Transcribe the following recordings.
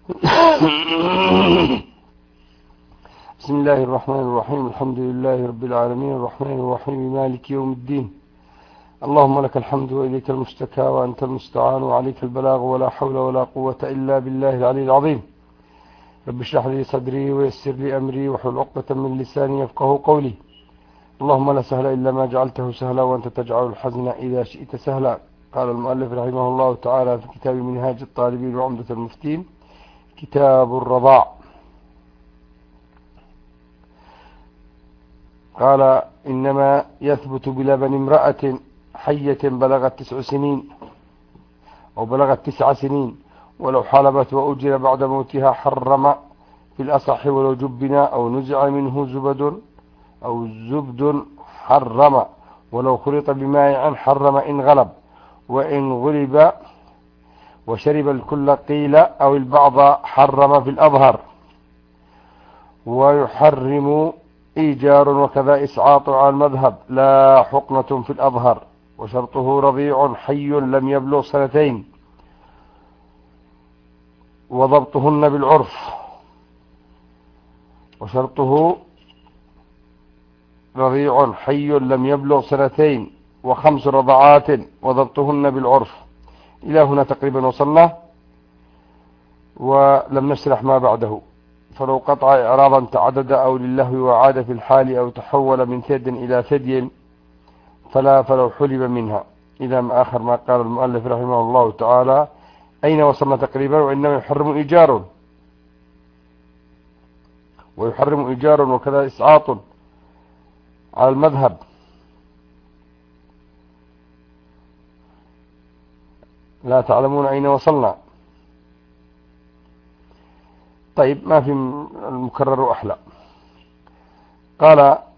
بسم الله الرحمن الرحيم. الحمد لله رب العالمين الرحمن الرحيم مالك يوم الدين. اللهم لك الحمد وإليك المشتكى وأنت المستعان وعليك البلاغ ولا حول ولا قوة إلا بالله العلي العظيم. رب اشرح لي صدري ويسر لي أمري واحلل عقدة من لساني يفقهوا قولي. اللهم لا سهل إلا ما جعلته سهلا وأنت تجعل الحزن إذا شئت سهلا. قال المؤلف رحمه الله تعالى في كتاب منهاج الطالبين وعمدة المفتين كتاب الرضاع. قال: إنما يثبت بلبن امرأة حية بلغت 9 سنين أو بلغت 9 سنين ولو حلبت وأجر بعد موتها حرم في الأصح، ولو جبنا أو نزع منه زبد أو زبد حرم، ولو خلط بمائع حرم إن غلب، وإن غلب وشرب الكل قيل أو البعض حرم في الأظهر. ويحرم إيجار وكذا إسعاط على المذهب لا حقنة في الأظهر، وشرطه رضيع حي لم يبلغ 2 سنين وضبطهن بالعرف. وشرطه رضيع حي لم يبلغ 2 سنين و5 رضعات وضبطهن بالعرف. إلى هنا تقريبا وصلنا، ولم نشرح ما بعده. فلو قطع إعراضا تعدد أو للهو وعاد في الحال أو تحول من ثدي إلى ثدي فلو حلب منها. إذا ما آخر ما قال المؤلف رحمه الله تعالى. أين وصلنا تقريبا؟ وإنما يحرم إيجار ويحرم إيجار وكذا إسعاط على المذهب. لا تعلمون أين وصلنا. طيب، ما في المكرر أحلى. قال: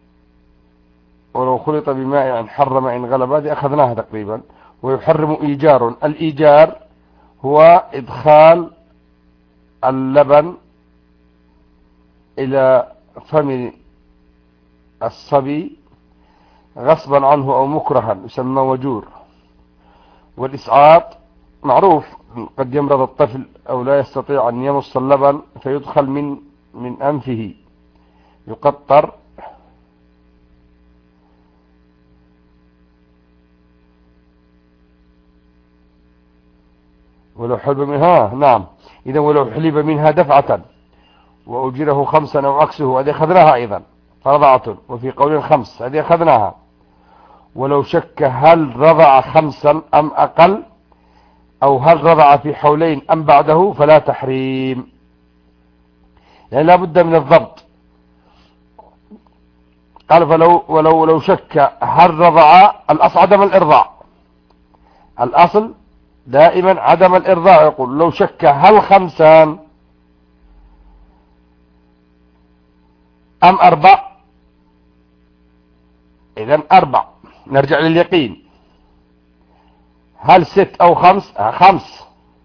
ولو خلط بماء حرم إن غلب، هذه أخذناها تقريبا. ويحرم إيجار. الإيجار هو إدخال اللبن إلى فم الصبي غصبا عنه أو مكرها، يسمى وجور. والإسعاط معروف، قد يمرض الطفل أو لا يستطيع أن يمص اللبن فيدخل من أنفه يقطر ولو حلب منها. نعم، إذا ولو حلب منها دفعة وأجره 5 أو عكسه، هذه أخذناها أيضا فرضعة. وفي قول 5، هذه أخذناها. ولو شك هل رضع 5 أم أقل، أو هل رضع في حولين أم بعده، فلا تحريم. يعني لا بد من الضبط. قال: ولو شك هل رضع، الأصل عدم الإرضاع، الأصل دائما عدم الإرضاع. يقول: لو شك هل 5 أم 4، إذن 4، نرجع لليقين. هل 6 أو 5؟ 5.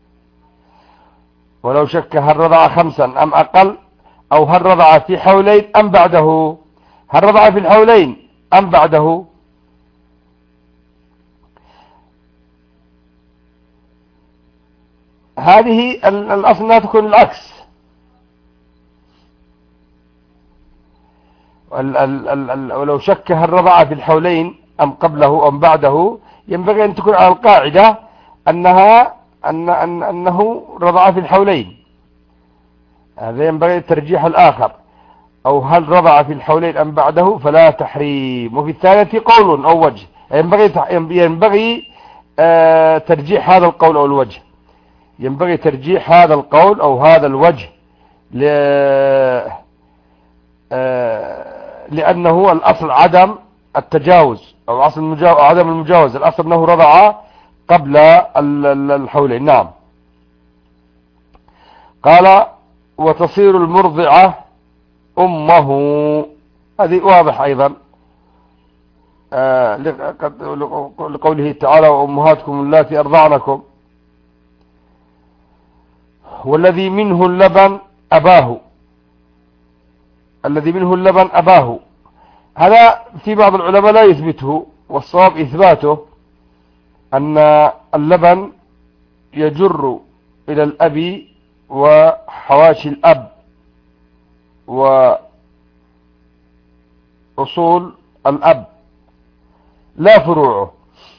ولو شك هل رضع 5 أم أقل، أو هل رضع في حولين أم بعده. هل رضع في الحولين أم بعده. هذه الأصل لا تكون العكس. ولو شك هل رضع في الحولين أم قبله أم بعده، ينبغي أن تكون على القاعدة أنه رضع في الحولين. هذا ينبغي الترجيح الآخر. أو هل رضع في الحولين أم بعده، فلا تحريم. وفي الثالث قول أو وجه، ينبغي ترجيح هذا القول أو الوجه. ينبغي ترجيح هذا القول أو هذا الوجه، لأنه الأصل عدم التجاوز أو عدم المجاوز. الأصل أنه رضع قبل الحولين. نعم. قال: وتصير المرضعة أمه. هذه واضح أيضا، لقوله تعالى: وأمهاتكم اللاتي أرضعنكم. والذي منه اللبن أباه. الذي منه اللبن أباه، هذا في بعض العلماء لا يثبته، والصواب إثباته، أن اللبن يجر إلى الأب وحواشي الأب وأصول الأب لا فروعه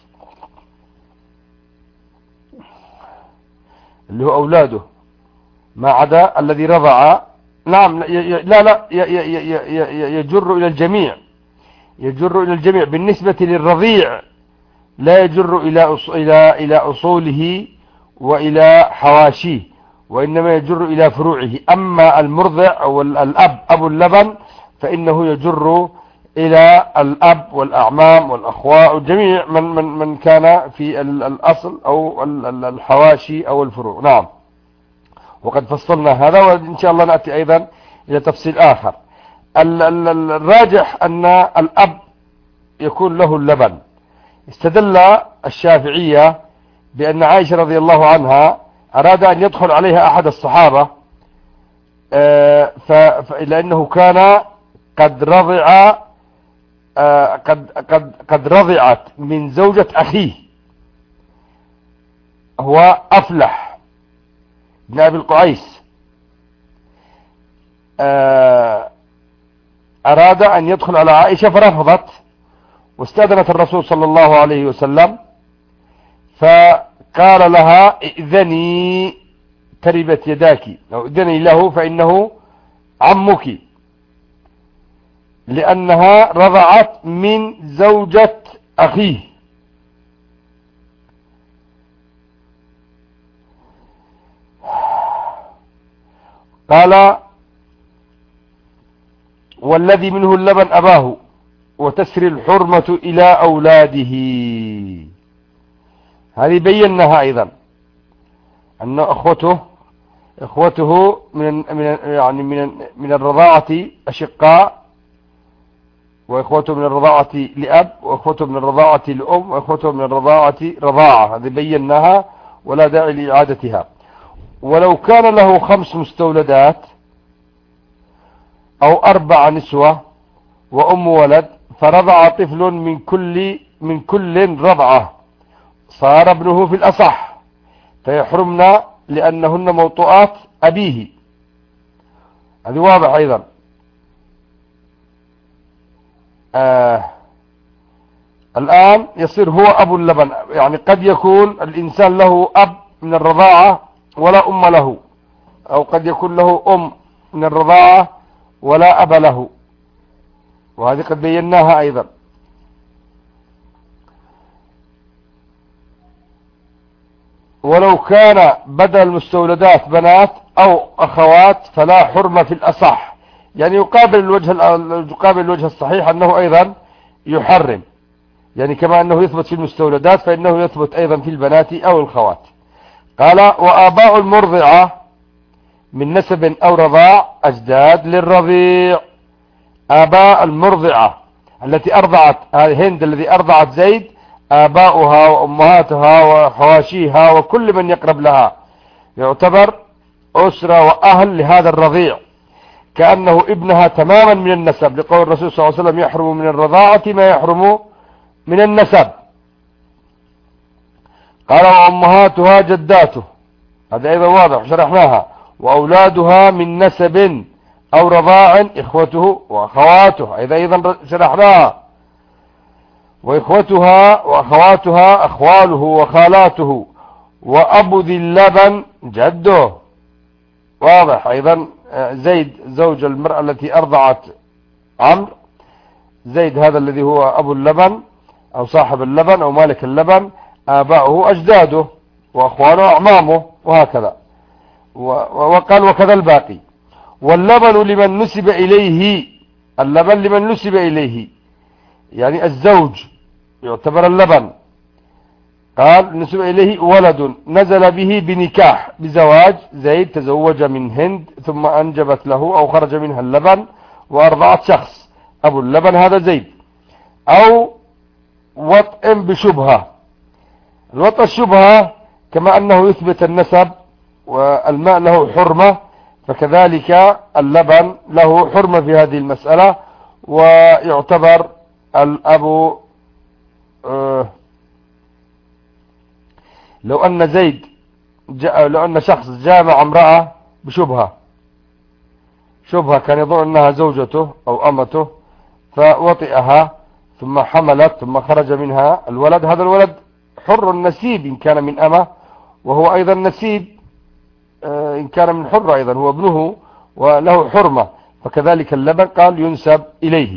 اللي هو أولاده ما عدا الذي رضع. نعم لا يجر إلى الجميع، يجر إلى الجميع. بالنسبة للرضيع لا يجر إلى أصوله وإلى حواشيه، وإنما يجر إلى فروعه. أما المرضع أو الأب أبو اللبن فإنه يجر إلى الأب والأعمام والأخوة وجميع من كان في الأصل أو الحواشي أو الفروع. نعم، وقد فصلنا هذا، وإن شاء الله نأتي أيضا إلى تفصيل آخر. الراجح أن الأب يكون له اللبن. استدل الشافعية بأن عائشة رضي الله عنها أراد أن يدخل عليها أحد الصحابة لأنه كان قد رضع قد رضعت من زوجة أخيه هو أفلح بن أبي القعيس. أراد أن يدخل على عائشة فرفضت، واستأذنت الرسول صلى الله عليه وسلم فقال لها ائذني تربت يداك، أو ائذني له فإنه عمك، لأنها رضعت من زوجة أخيه. قال والذي منه اللبن أباه وتسري الحرمة إلى أولاده. هذه بيناها أيضا أن أخوته من الرضاعة أشقاء، وإخوته من الرضاعة لأب، وإخوته من الرضاعة لأم، وإخوته من الرضاعة رضاعة. هذه بيناها ولا داعي لإعادتها. ولو كان له 5 مستولدات أو 4 نسوة وأم ولد فرضع طفل من كل رضعة صار ابنه في الأصح فيحرمنا لأنهن موطئات أبيه. هذه واضح أيضا. الآن يصير هو أبو اللبن، يعني قد يكون الإنسان له أب من الرضاعة ولا أم له، أو قد يكون له أم من الرضاعة ولا أب له، وهذه قد بيناها أيضا. ولو كان بدل المستولدات بنات أو أخوات فلا حرمة في الأصح، يعني يقابل الوجه الصحيح أنه أيضا يحرم، يعني كما أنه يثبت في المستولدات فإنه يثبت أيضا في البنات أو الخوات. قال وآباء المرضعة من نسب أو رضاع أجداد للرضيع. آباء المرضعة التي أرضعت هند الذي أرضعت زيد آباؤها وأمهاتها وحواشيها وكل من يقرب لها يعتبر أسرة وأهل لهذا الرضيع، كأنه ابنها تماما من النسب، لقول الرسول صلى الله عليه وسلم يحرم من الرضاعة ما يحرم من النسب. قال وأمهاتها جداته، هذا أيضا واضح شرحناها. وأولادها من نسب أو رضاع إخوته وأخواته، أيضا شرحناها. وإخوتها وأخواتها أخواله وخالاته. وأبو ذي اللبن جده، واضح أيضا. زيد زوج المرأة التي أرضعت عمرو، زيد هذا الذي هو أبو اللبن أو صاحب اللبن أو مالك اللبن، آباؤه أجداده وأخوانه أعمامه، وهكذا. وقال وكذا الباقي. واللبن لمن نسب إليه، اللبن لمن نسب إليه يعني الزوج يعتبر اللبن. قال نسب إليه ولد نزل به بنكاح بزواج، زيد تزوج من هند ثم أنجبت له أو خرج منها اللبن وأرضعت شخص، أبو اللبن هذا زيد. أو وطء بشبهة، الوطء الشبهة كما أنه يثبت النسب والماء له حرمة، فكذلك اللبن له حرمة في هذه المسألة، ويعتبر الأب لو أن شخص جامع امرأة بشبهة، شبهة كان يظن أنها زوجته أو أمته فوطئها ثم حملت ثم خرج منها الولد. هذا الولد حر النسيب إن كان من أمه، وهو أيضا نسيب إن كان من حر، أيضا هو ابنه وله حرمة، فكذلك اللبن قال ينسب إليه.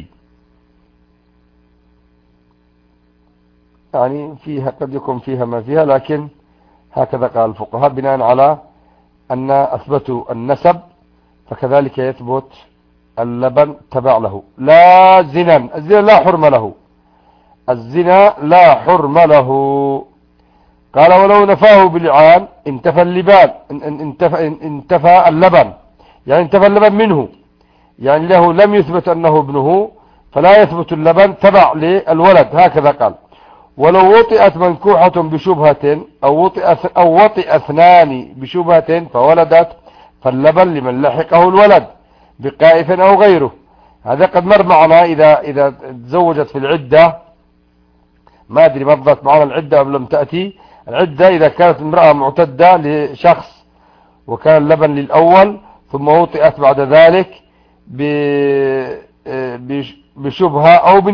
يعني فيها قد يكون فيها ما فيها، لكن هكذا قال الفقهاء بناء على أن أثبتوا النسب، فكذلك يثبت اللبن تبع له. لا زنا، الزنا لا حرم له، الزنا لا حرم له. قال ولو نفاه بلعان انتفى اللبان، انتفى اللبن، يعني انتفى اللبن منه، يعني له لم يثبت أنه ابنه، فلا يثبت اللبن تبع للولد. هكذا قال. ولو وطئت منكوحة بشبهة أو وطئ اثنان بشبهة فولدت، فاللبن لمن لحقه الولد بقائف أو غيره. هذا قد مر معنا إذا تزوجت في العدة، ما أدري مضت معنا العدة أم لم تأتي العدة، إذا كانت امرأة معتدة لشخص وكان اللبن للأول ثم وطئت بعد ذلك بشبهة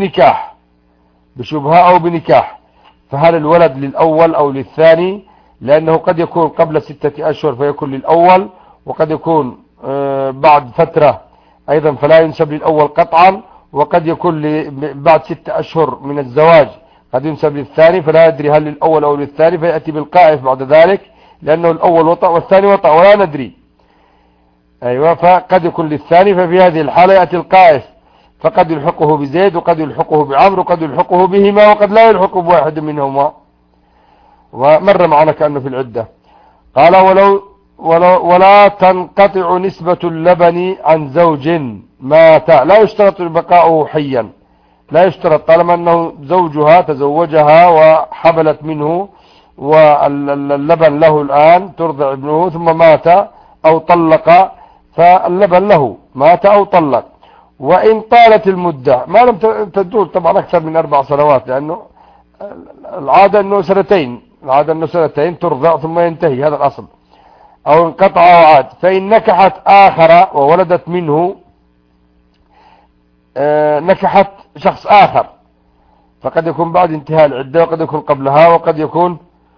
أو بنكاح، فهل الولد للأول أو للثاني؟ لأنه قد يكون قبل 6 أشهر فيكون للأول، وقد يكون بعد فترة أيضا فلا ينسب للأول قطعا، وقد يكون بعد 6 أشهر من الزواج قد ينسب للثاني، فلا يدري هل للأول أو للثاني، فيأتي بالقائف بعد ذلك لأنه الأول وطأ والثاني وطأ ولا ندري. أيوة، فقد يكون للثاني، ففي هذه الحالة يأتي القائف، فقد يلحقه بزيد وقد يلحقه بعمر وقد يلحقه بهما وقد لا يلحقه بواحد منهما، ومر معنا كأنه في العدة. قال ولا تنقطع نسبة اللبن عن زوج مات، لا يشترط بقاؤه حيا، لا يشترط طالما أنه زوجها تزوجها وحبلت منه واللبن له الآن ترضع ابنه ثم مات أو طلق، فاللبن له مات أو طلق. وإن طالت المدة ما لم تدول طبعا أكثر من 4 سنوات، لأنه العادة أنه سنتين ترضع ثم ينتهي، هذا الأصل. أو انقطع وعاد، فإن نكحت آخر وولدت منه، نكحت شخص آخر، فقد يكون بعد انتهاء العدة وقد يكون قبلها وقد يكون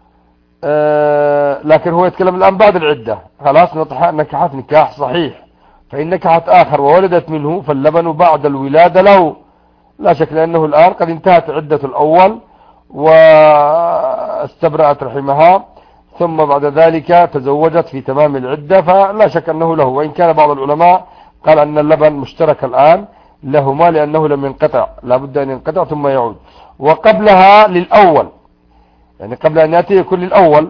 لكن هو يتكلم الآن بعد العدة، خلاص نكحت نكاح صحيح. فإن نكحت آخر وولدت منه فاللبن بعد الولادة له، لا شك، لأنه الآن قد انتهت عدة الأول واستبرأت رحمها ثم بعد ذلك تزوجت في تمام العدة، فلا شك أنه له. وإن كان بعض العلماء قال أن اللبن مشترك الآن لهما لأنه لم ينقطع، لا بد أن ينقطع ثم يعود. وقبلها للأول، يعني قبل أن يأتي يكون للأول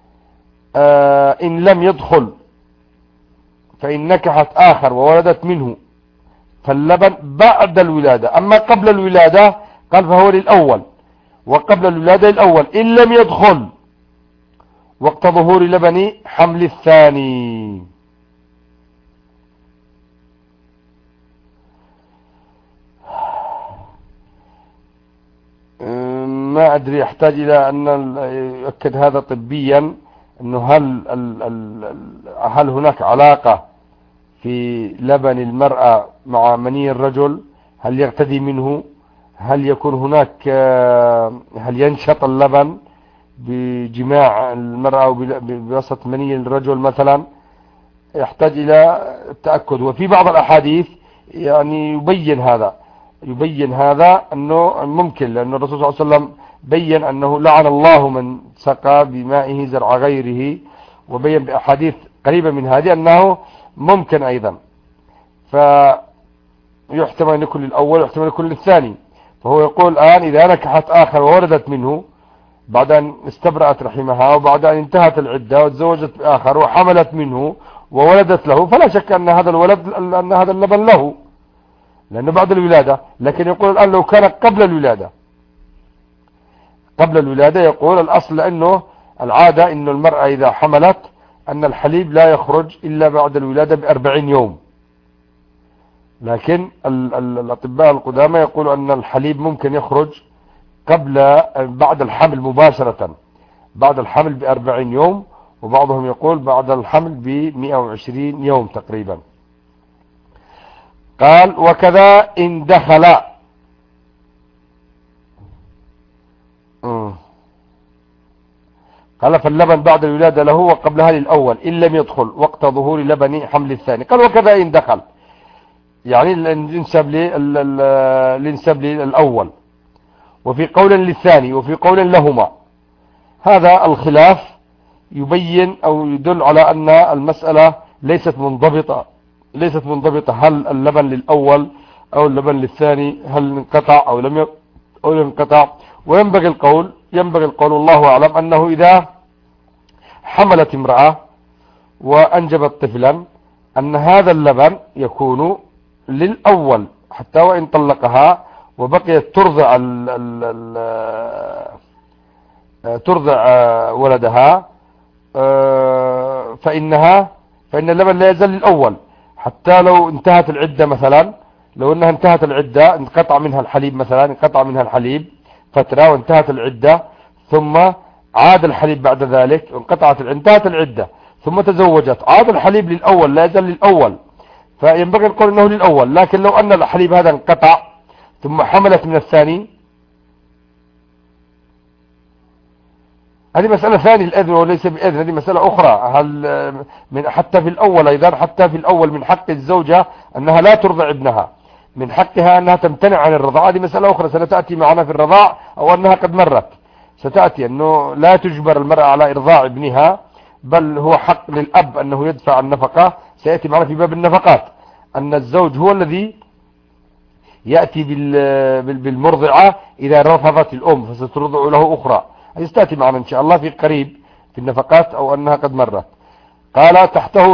إن لم يدخل، فإن نكحت آخر وولدت منه فاللبن بعد الولادة. أما قبل الولادة قال فهو للأول، وقبل الولادة الأول إن لم يدخل وقت ظهور لبن حمل الثاني. ما أدري، يحتاج إلى أن يؤكد هذا طبيا، أنه هل هناك علاقة في لبن المرأة مع مني الرجل؟ هل يغتدي منه؟ هل يكون هناك هل ينشط اللبن بجماع المرأة أو بوسط مني الرجل مثلا؟ يحتاج إلى التأكد. وفي بعض الأحاديث يعني يبين هذا أنه ممكن، لأن الرسول صلى الله عليه وسلم بين أنه لعن الله من سقى بمائه زرع غيره، وبين بأحاديث قريبة من هذه أنه ممكن أيضا، فيحتمل أن يكون للأول ويحتمل أن يكون للثاني. فهو يقول الآن إذا نكحت آخر وولدت منه بعد أن استبرأت رحمها وبعد أن انتهت العدة وتزوجت بآخر وحملت منه وولدت له، فلا شك أن هذا الولد أن هذا اللبن له لأنه بعد الولادة. لكن يقول الآن لو كان قبل الولادة يقول الأصل أنه العادة أن المرأة إذا حملت أن الحليب لا يخرج إلا بعد الولادة ب40 يوم، لكن الأطباء القدامى يقولوا أن الحليب ممكن يخرج بعد الحمل مباشرة، بعد الحمل ب40 يوم، وبعضهم يقول بعد الحمل ب120 يوم تقريبا. قال وكذا إن دخل قال فاللبن بعد الولادة له وقبلها للأول إن لم يدخل وقت ظهور لبن حمل الثاني. قال وكذا إن دخل، يعني الانسب للأول، وفي قول للثاني، وفي قول لهما. هذا الخلاف يبين أو يدل على أن المسألة ليست منضبطة، هل اللبن للأول أو اللبن للثاني، هل انقطع أو لم ينقطع. وينبغي القول والله أعلم أنه إذا حملت امرأة وأنجبت طفلا أن هذا اللبن يكون للأول، حتى وإن طلقها وبقيت ترضع ولدها، فإن اللبن لا يزال للأول، حتى لو انتهت العدة مثلا، لو أنها انتهت العدة انقطع منها الحليب فترة وانتهت العدة، ثم عاد الحليب بعد ذلك، انتهت العدة ثم تزوجت، عاد الحليب للأول، لا يزال للأول، فينبغي القول انه للأول. لكن لو أن الحليب هذا انقطع ثم حملت من الثاني، هذه مسألة ثانية، الأذن وليس بإذن، هذه مسألة أخرى. حتى في الأول من حق الزوجة أنها لا ترضع ابنها، من حقها أنها تمتنع عن الرضاعة، هذه مسألة أخرى ستأتي معنا في الرضاع، أو أنها قد مرت ستأتي، أنه لا تجبر المرأة على إرضاع ابنها، بل هو حق للأب أنه يدفع النفقة. سيأتي معنا في باب النفقات أن الزوج هو الذي يأتي بالمرضعة إذا رفضت الأم فسترضع له أخرى. هذه ستأتي معنا إن شاء الله في قريب في النفقات، أو أنها قد مرت. قال تحته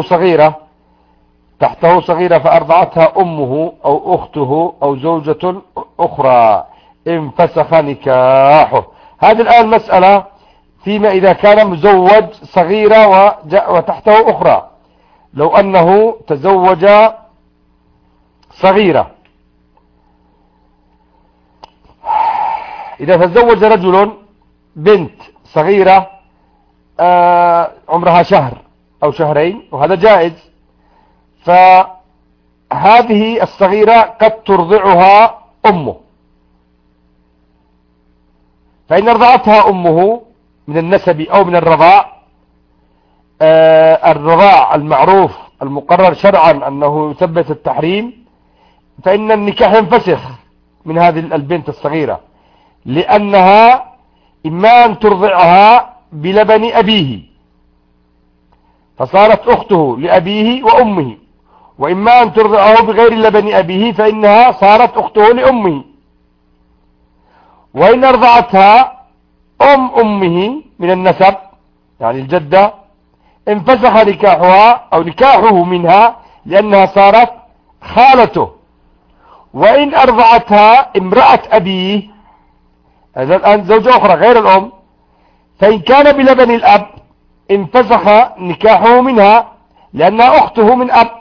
صغيرة فأرضعتها أمه أو أخته أو زوجة أخرى انفسخ نكاحه. هذه الآن مسألة فيما إذا كان مزوج صغيرة وتحته أخرى. لو أنه تزوج صغيرة، إذا تزوج رجل بنت صغيرة عمرها شهر أو شهرين، وهذا جائز، فهذه الصغيرة قد ترضعها أمه، فإن رضعتها أمه من النسب أو من الرضاع، الرضاع المعروف المقرر شرعا أنه يثبت التحريم، فإن النكاح ينفسخ من هذه البنت الصغيرة، لأنها إما أن ترضعها بلبن أبيه فصارت أخته لأبيه وأمه، وإما أن ترضعه بغير لبن أبيه فإنها صارت أخته لأمه. وإن أرضعتها أمه من النسب يعني الجدة انفسخ نكاحها أو نكاحه منها لأنها صارت خالته. وإن أرضعتها امرأة أبيه، هذا الآن زوجة أخرى غير الأم، فإن كان بلبن الأب انفسخ نكاحه منها لأنها أخته من أب.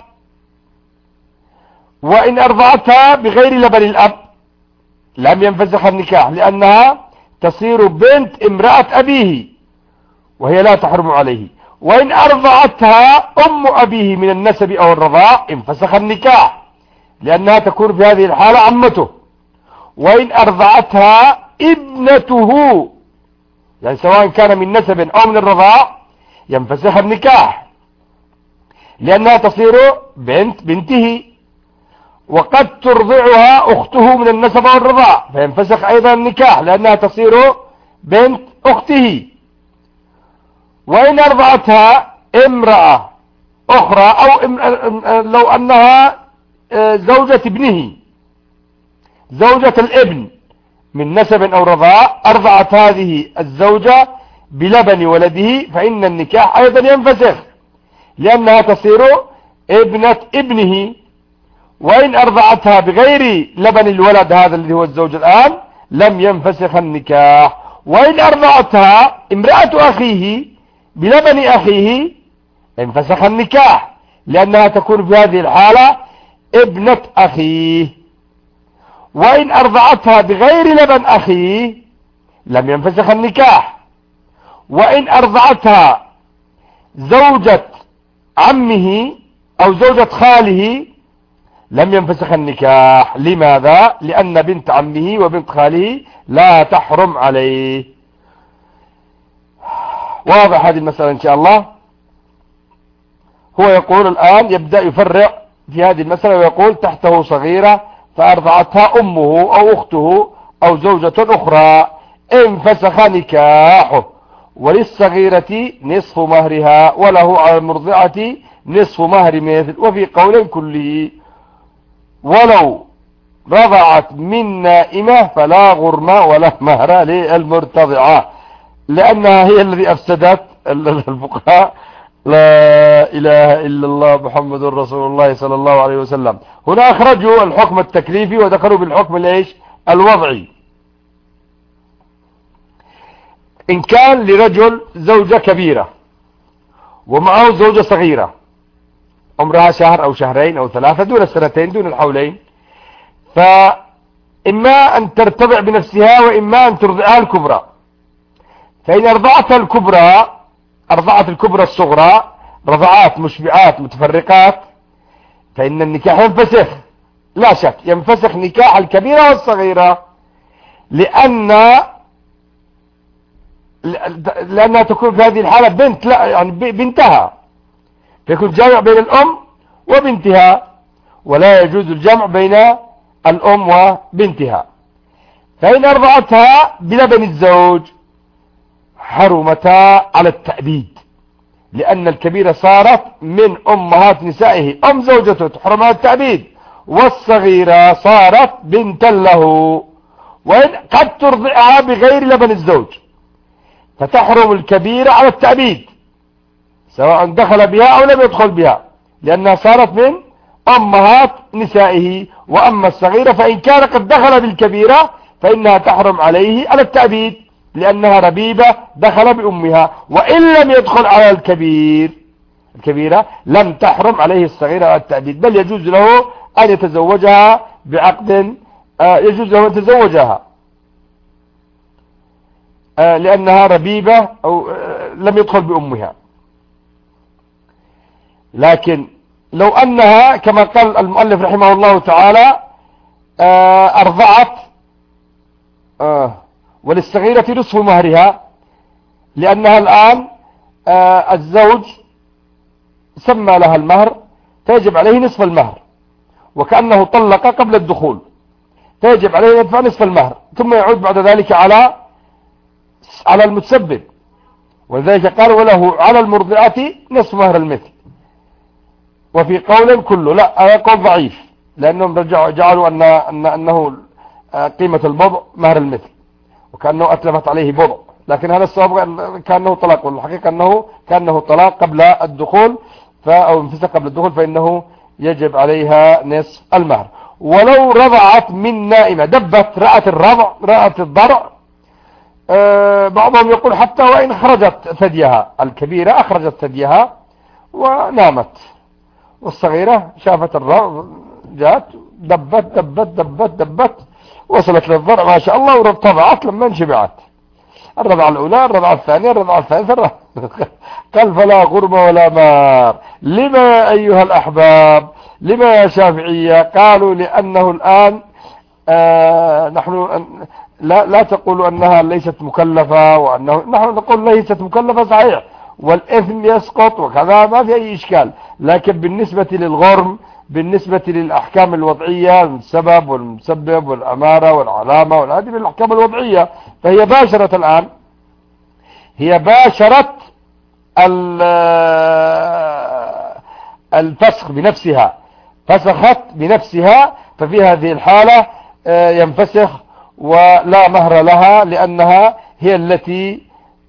وإن أرضعتها بغير لبن الأب لم ينفسخ النكاح لأنها تصير بنت امرأة أبيه وهي لا تحرم عليه. وإن أرضعتها أم أبيه من النسب أو الرضاع انفسخ النكاح لأنها تكون في هذه الحالة عمته. وإن أرضعتها ابنته يعني سواء كان من نسب أو من الرضاع ينفسخ النكاح لأنها تصير بنته. وقد ترضعها أخته من النسب أو الرضاع فينفسخ أيضا النكاح لأنها تصير بنت أخته. وإن أرضعتها امرأة أخرى أو لو أنها زوجة ابنه، زوجة الابن من نسب أو رضاع، أرضعت هذه الزوجة بلبن ولده فإن النكاح أيضا ينفسخ لأنها تصير ابنة ابنه. وإن أرضعتها بغير لبن الولد هذا الذي هو الزوج الآن لم ينفسخ النكاح. وإن أرضعتها امرأة أخيه بلبن أخيه انفسخ النكاح لأنها تكون في هذه الحالة ابنة أخيه. وإن أرضعتها بغير لبن أخيه لم ينفسخ النكاح. وإن أرضعتها زوجة عمه أو زوجة خاله لم ينفسخ النكاح. لماذا؟ لأن بنت عمه وبنت خاله لا تحرم عليه. واضح هذه المسألة إن شاء الله. هو يقول الآن يبدأ يفرع في هذه المسألة ويقول تحته صغيرة فأرضعتها أمه أو أخته أو زوجة أخرى انفسخ نكاحه، وللصغيرة نصف مهرها وله على المرضعة نصف مهر مثل. وفي قول كله ولو رضعت من نائمة فلا غرم ولا مهر للمرتضعة، لأنها هي الذي أفسدت الفقهاء. لا إله إلا الله محمد رسول الله صلى الله عليه وسلم. هنا أخرجوا الحكم التكليفي ودخلوا بالحكم الإيش الوضعي. إن كان لرجل زوجة كبيرة ومعه زوجة صغيرة عمرها شهر أو شهرين أو ثلاثة دون السنتين دون الحولين، فإما أن ترتضع بنفسها وإما أن ترضعها الكبرى. فإن أرضعتها الكبرى أرضعت الكبرى الصغرى رضعات مشبعات متفرقات فإن النكاح ينفسخ، لا شك ينفسخ نكاح الكبيرة والصغيرة، لأنها تكون في هذه الحالة بنت، لا يعني بنتها، فيكون جمع بين الأم وبنتها، ولا يجوز الجمع بين الأم وبنتها. فإن أرضعتها بلبن الزوج حرمتا على التأبيد، لأن الكبيرة صارت من أمهات نسائه أم زوجته تحرم على التأبيد، والصغيرة صارت بنتا له، وإن قد ترضعها بغير لبن الزوج فتحرم الكبيرة على التأبيد سواء دخل بها أو لم يدخل بها، لأنها صارت من أمهات نسائه. وأما الصغيرة فإن كان قد دخل بالكبيرة فإنها تحرم عليه على التأبيد، لأنها ربيبة دخل بأمها. وإن لم يدخل على الكبيرة لم تحرم عليه الصغيرة على التأبيد، بل يجوز له أن يتزوجها بعقد، يجوز له أن يتزوجها لأنها ربيبة أو لم يدخل بأمها. لكن لو أنها كما قال المؤلف رحمه الله تعالى أرضعت وللصغيرة نصف مهرها، لأنها الآن الزوج سمى لها المهر فيجب عليه نصف المهر، وكأنه طلق قبل الدخول فيجب عليه يدفع نصف المهر، ثم يعود بعد ذلك على المتسبب. ولذلك قال وله على المرضعة نصف مهر المثل. وفي قول كله لا، هذا قول ضعيف، لأنهم جعلوا أنه قيمة البضع مهر المثل، وكأنه أتلفت عليه بضع، لكن هذا الصواب كأنه طلاق، والحقيقة أنه كأنه طلاق قبل الدخول أو انفسخ قبل الدخول، فإنه يجب عليها نصف المهر. ولو رضعت من نائمة دبت رأت الضرع، بعضهم يقول حتى وإن خرجت ثديها، الكبيرة أخرجت ثديها ونامت، والصغيرة شافت الرضع جاءت دبت وصلت للضرع ما شاء الله ورضعت لما انشبعت، الرضعة الأولى الرضعة الثانية الرضعة الثالثة قال فلا غرم ولا مار. لما أيها الأحباب؟ لما يا شافعية؟ قالوا لأنه الآن نحن لا تقول أنها ليست مكلفة، وأنه نحن نقول ليست مكلفة صحيح والإثم يسقط وكذا، ما في أي إشكال. لكن بالنسبة للغرم، بالنسبة للأحكام الوضعية، السبب والمسبب والأمارة والعلامة والهذه الأحكام الوضعية، فهي باشرت الآن، هي باشرت الفسخ بنفسها، فسخت بنفسها، ففي هذه الحالة ينفسخ ولا مهر لها، لأنها هي التي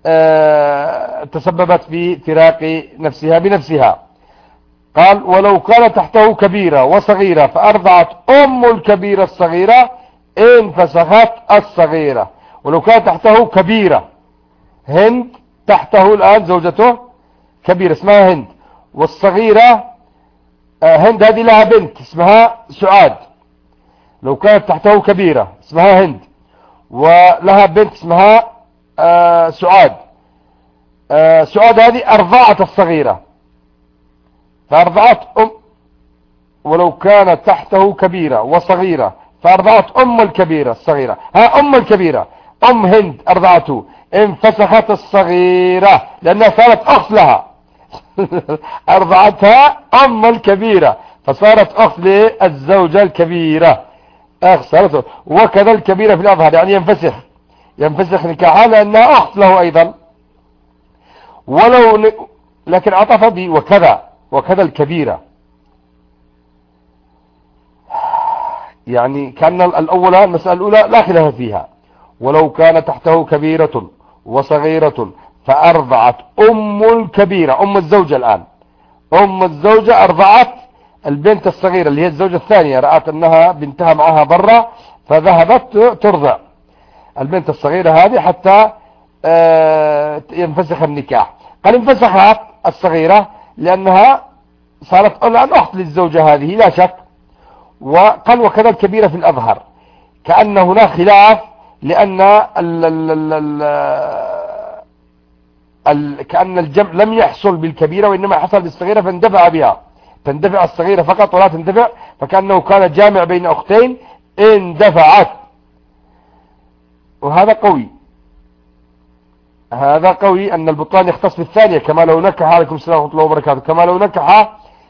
تسببت في فراق نفسها بنفسها. قال ولو كان تحته كبيرة وصغيرة فأرضعت أم الكبيرة الصغيرة انفسخت الصغيرة. ولو كان تحته كبيرة، هند تحته الآن زوجته كبيرة اسمها هند، والصغيرة هند هذه لها بنت اسمها سعاد، لو كانت تحته كبيرة اسمها هند ولها بنت اسمها سعاد، سؤال هذه أرضعت الصغيرة فأرضعت ولو كانت تحته كبيرة وصغيرة فأرضعت أم الكبيرة الصغيرة. أم الكبيرة أم هند أرضعته، انفسخت الصغيرة لأنها صارت أخت لها أرضعتها أم الكبيرة فصارت أخت للزوجة الكبيرة صارت. وكذا الكبيرة في الأظهر يعني ينفسخ نكاحها لأنها أخت له أيضا. لكن عطف به وكذا الكبيرة، يعني كان المسألة الأولى لا خلاف فيها. ولو كان تحته كبيرة وصغيرة فأرضعت أم الكبيرة أم الزوجة. الآن أم الزوجة أرضعت البنت الصغيرة اللي هي الزوجة الثانية، رأت أنها بنتها معها برا فذهبت ترضع البنت الصغيرة هذه حتى ينفسخ النكاح. قال انفسخت الصغيرة لأنها صارت الآن أخت للزوجة هذه لا شك. وقال وكذا الكبيرة في الأظهر، كأن هناك خلاف لأن كأن الجمع لم يحصل بالكبيرة وإنما حصل بالصغيرة فاندفع بها، تندفع الصغيرة فقط ولا تندفع، فكأنه كان جامع بين أختين اندفعت. وهذا قوي، هذا قوي أن البطلان يختص بالثانية، كما لو نكح عليكم السلام ورحمة الله وبركاته، كما لو نكح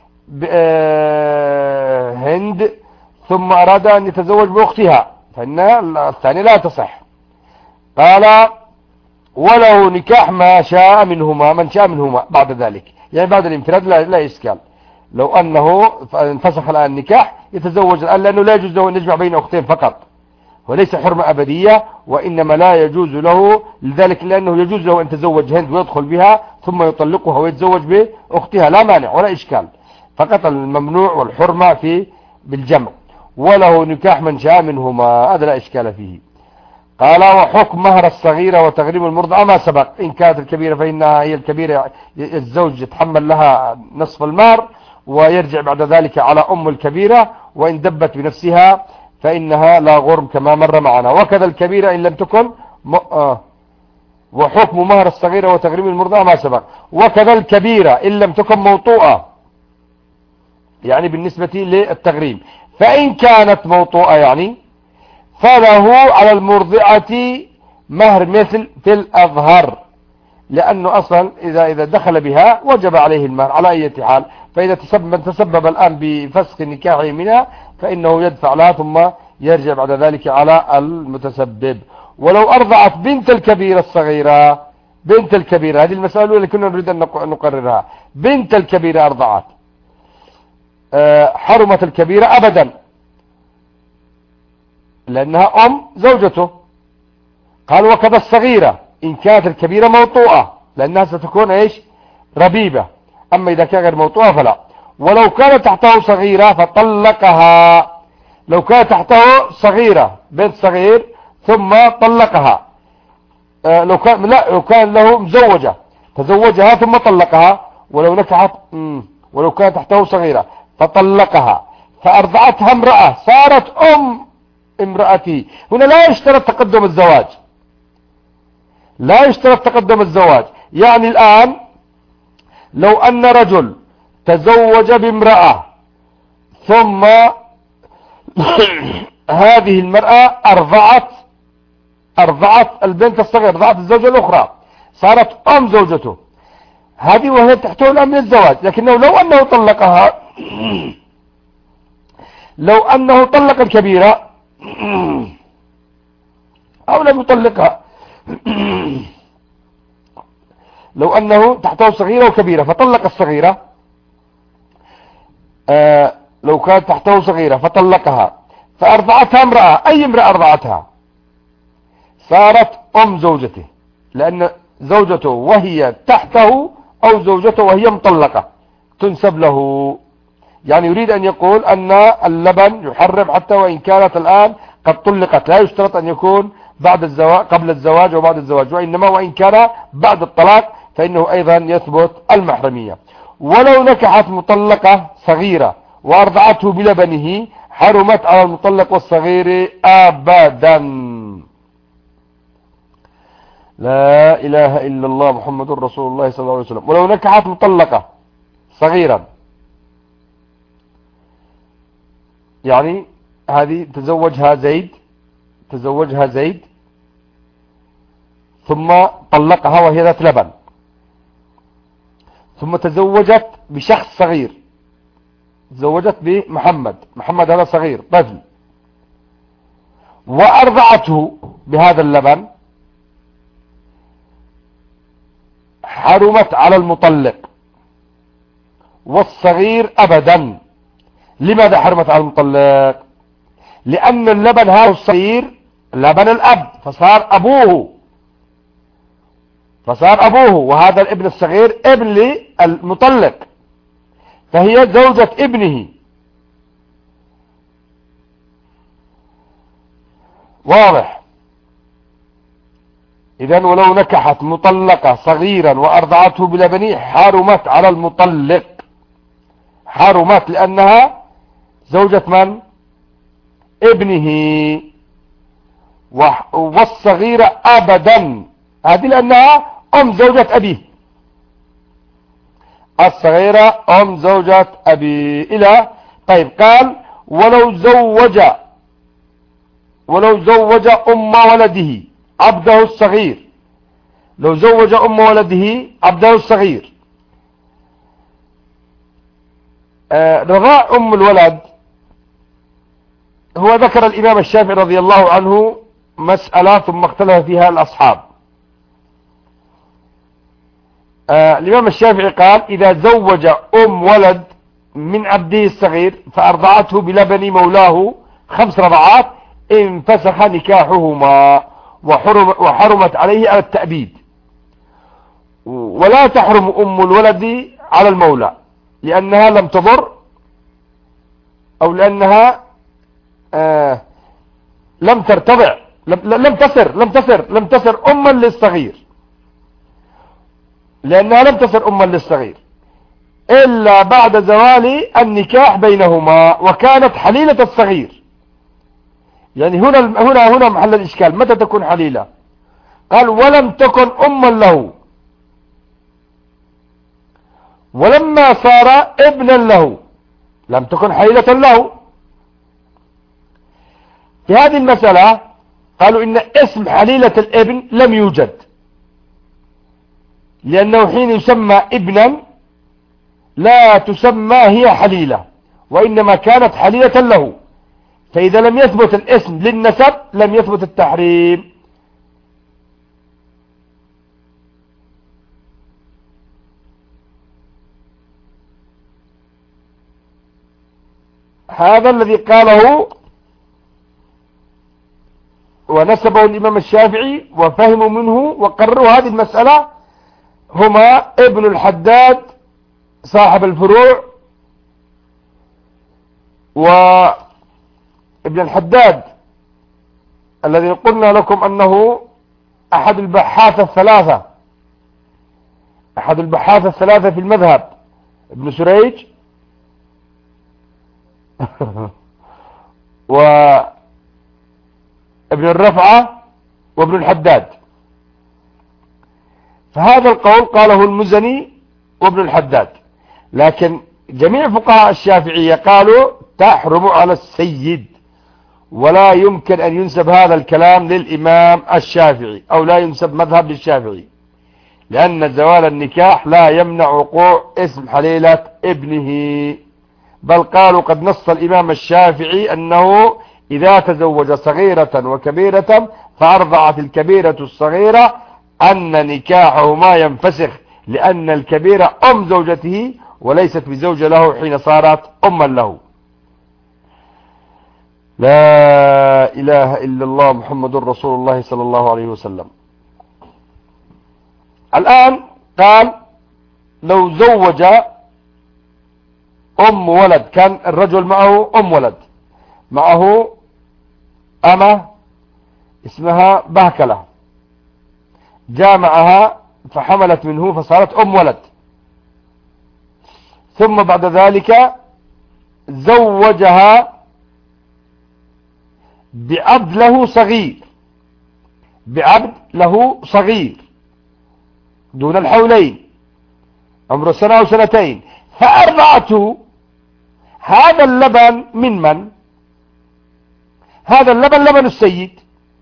هند ثم أراد أن يتزوج بأختها فإن الثانية لا تصح. قال وله نكاح ما شاء منهما من شاء منهما بعد ذلك، يعني بعد الانفراد لا إشكال. لو أنه انفسخ الآن النكاح يتزوج الآن، لأنه لا يجوز له أن يجمع بين أختين فقط، وليس حرمة أبدية، وإنما لا يجوز له لذلك لأنه يجوز له أن يتزوج هند ويدخل بها ثم يطلقها ويتزوج بأختها لا مانع ولا إشكال، فقط الممنوع والحرمة بالجمع. وله نكاح من شاء منهما، هذا لا إشكال فيه. قال وحكم مهر الصغيرة وتغريم المرضعة ما سبق. إن كانت الكبيرة فإنها هي الكبيرة الزوج يتحمل لها نصف المهر ويرجع بعد ذلك على أم الكبيرة، وإن دبت بنفسها فإنها لا غرم كما مر معنا. وكذا الكبيرة إن لم تكن وحكم مهر الصغيرة وتغريم المرضعة ما سبق. وكذا الكبيرة إن لم تكن موطوءة، يعني بالنسبة للتغريم، فإن كانت موطوءة يعني فله على المرضعة مهر مثل في الأظهر، لأنه أصلا إذا دخل بها وجب عليه المهر على أي حال. فإذا من تسبب الآن بفسخ نكاحه منها فإنه يدفع لها ثم يرجع بعد ذلك على المتسبب. ولو أرضعت بنت الكبيرة الصغيرة، بنت الكبيرة هذه المسألة التي كنا نريد أن نقررها، بنت الكبيرة أرضعت، حرمت الكبيرة أبدا لأنها أم زوجته. قال وكذا الصغيرة إن كانت الكبيرة موطوءة لأنها ستكون إيش ربيبة، أما إذا كانت غير موطوءة فلا. ولو كانت تحته صغيرة فطلقها، لو كانت تحته صغيرة بنت صغير ثم طلقها، لو كان له مزوجة تزوجها ثم طلقها، ولو كانت تحته صغيرة فطلقها فأرضعتها امرأة صارت أم امرأتي. هنا لا يشترط تقدم الزواج، لا يشترط تقدم الزواج. يعني الآن لو أن رجل تزوج بامرأة ثم هذه المرأة أرضعت البنت الصغيرة، أرضعت الزوجة الأخرى صارت أم زوجته، هذه وهي تحته الآن من الزواج. لكنه لو أنه طلقها، لو أنه طلق الكبيرة أو لم يطلقها، لو أنه تحته صغيرة وكبيرة فطلق الصغيرة، لو كانت تحته صغيرة فطلقها فأرضعتها امرأة، أي امرأة أرضعتها صارت أم زوجته، لأن زوجته وهي تحته أو زوجته وهي مطلقة تنسب له. يعني يريد أن يقول أن اللبن يحرم حتى وإن كانت الآن قد طلقت، لا يشترط أن يكون بعد الزواج قبل الزواج وبعد الزواج، وإنما وإن كان بعد الطلاق فإنه أيضا يثبت المحرمية. ولو نكحت مطلقة صغيرة وأرضعته بلبنه حرمت على المطلق والصغير أبدا. لا إله إلا الله محمد رسول الله صلى الله عليه وسلم. ولو نكحت مطلقة صغيرا، يعني هذه تزوجها زيد ثم طلقها وهي ذات لبن، ثم تزوجت بشخص صغير، تزوجت بمحمد، محمد هذا صغير طفل، وأرضعته بهذا اللبن، حرمت على المطلق والصغير أبدا. لماذا حرمت على المطلق؟ لأن اللبن هذا الصغير لبن الأب، فصار أبوه، وهذا الابن الصغير ابن للمطلق، فهي زوجة ابنه. واضح؟ إذن ولو نكحت مطلقة صغيرا وأرضعته بلبنه حرمت على المطلق، حرمت لأنها زوجة من؟ ابنه. والصغيرة أبدا، هذه لأنها أم زوجة أبيه، الصغيرة أم زوجة أبيه. إلى طيب قال ولو زوج أم ولده عبده الصغير، لو زوج أم ولده عبده الصغير. رضاع أم الولد، هو ذكر الإمام الشافعي رضي الله عنه مسألة ثم اختلف فيها الأصحاب. الإمام الشافعي قال إذا زوج أم ولد من عبده الصغير فأرضعته بلبن مولاه 5 رضعات انفسخ نكاحهما وحرمت عليه على التأبيد. ولا تحرم أم الولد على المولى لأنها لم تضر، أو لأنها لم ترتضع، لم تصر أما للصغير، لأنها لم تصر أما للصغير إلا بعد زوال النكاح بينهما وكانت حليلة الصغير. يعني هنا محل الإشكال، متى تكون حليلة؟ قال ولم تكن أما له، ولما صار ابنا له لم تكن حليلة له. في هذه المسألة قالوا إن اسم حليلة الابن لم يوجد، لأنه حين يسمى ابنا لا تسمى هي حليلة، وإنما كانت حليلة له. فإذا لم يثبت الاسم للنسب لم يثبت التحريم. هذا الذي قاله ونسبه الإمام الشافعي وفهموا منه وقرروا هذه المسألة هما ابن الحداد صاحب الفروع، وابن الحداد الذي قلنا لكم أنه أحد البحاث الثلاثة في المذهب، ابن سريج وابن الرفعة وابن الحداد. فهذا القول قاله المزني وابن الحداد، لكن جميع فقهاء الشافعية قالوا تحرم على السيد، ولا يمكن أن ينسب هذا الكلام للإمام الشافعي أو لا ينسب مذهب للشافعي، لأن زوال النكاح لا يمنع وقوع اسم حليلة ابنه. بل قالوا قد نص الإمام الشافعي أنه إذا تزوج صغيرة وكبيرة فأرضعت الكبيرة الصغيرة أن نكاحهما ينفسخ، لأن الكبيرة أم زوجته وليست بزوجة له حين صارت أما له. لا إله إلا الله محمد رسول الله صلى الله عليه وسلم. الآن قال لو زوج أم ولد، كان الرجل معه أم ولد، معه أمة اسمها بهكلة، جامعها فحملت منه فصارت أم ولد، ثم بعد ذلك زوجها بعبد له صغير، بعبد له صغير دون الحولين عمره سنة أو سنتين، فأرضعته، هذا اللبن من؟ هذا اللبن لبن السيد،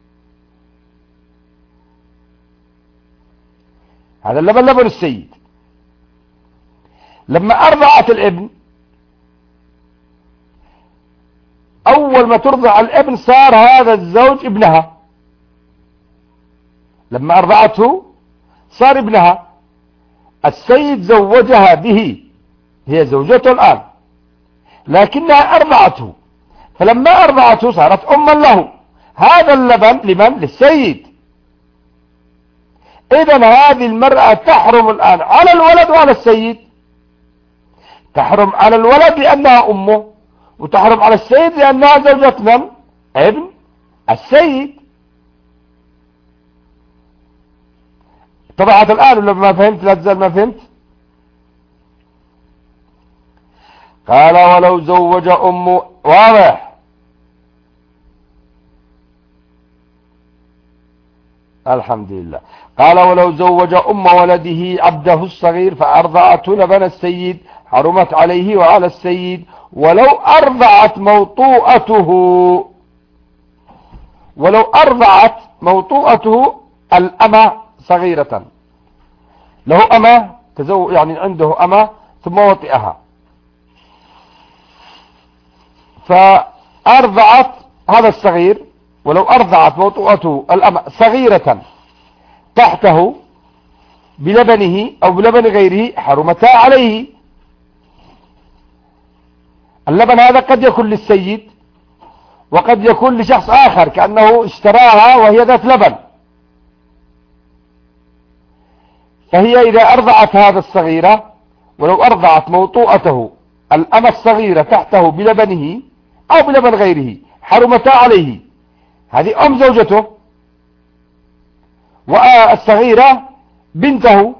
هذا اللبن لبن السيد. لما أرضعت الابن، أول ما ترضع الابن صار هذا الزوج ابنها، لما أرضعته صار ابنها، السيد زوجها به، هي زوجته الآن، لكنها أرضعته، فلما أرضعته صارت أما له. هذا اللبن لمن؟ للسيد. إذن هذه المرأة تحرم الآن على الولد وعلى السيد. تحرم على الولد لأنها أمه، وتحرم على السيد لأنها زوجة من؟ ابن السيد. طبعا الآن ولا ما فهمت؟ لا تزال ما فهمت. قال ولو زوج أمه، واضح؟ الحمد لله. قال ولو زوج أم ولده عبده الصغير فأرضعته لبن السيد حرمت عليه وعلى السيد، ولو أرضعت موطوءته، ولو أرضعت موطوءته الأمة صغيرة، له أمة يعني عنده أمة ثم وطئها، فأرضعت هذا الصغير، ولو أرضعت موطوءته الأمة صغيرة تحته بلبنه أو بلبن غيره حرمتا عليه. اللبن هذا قد يكون للسيد وقد يكون لشخص آخر، كأنه اشتراها وهي ذات لبن. فهي إذا أرضعت هذا الصغيرة، ولو أرضعت موطوءته الأمة الصغيرة تحته بلبنه أو بلبن غيره حرمتا عليه. هذه أم زوجته، والصغيرة بنته،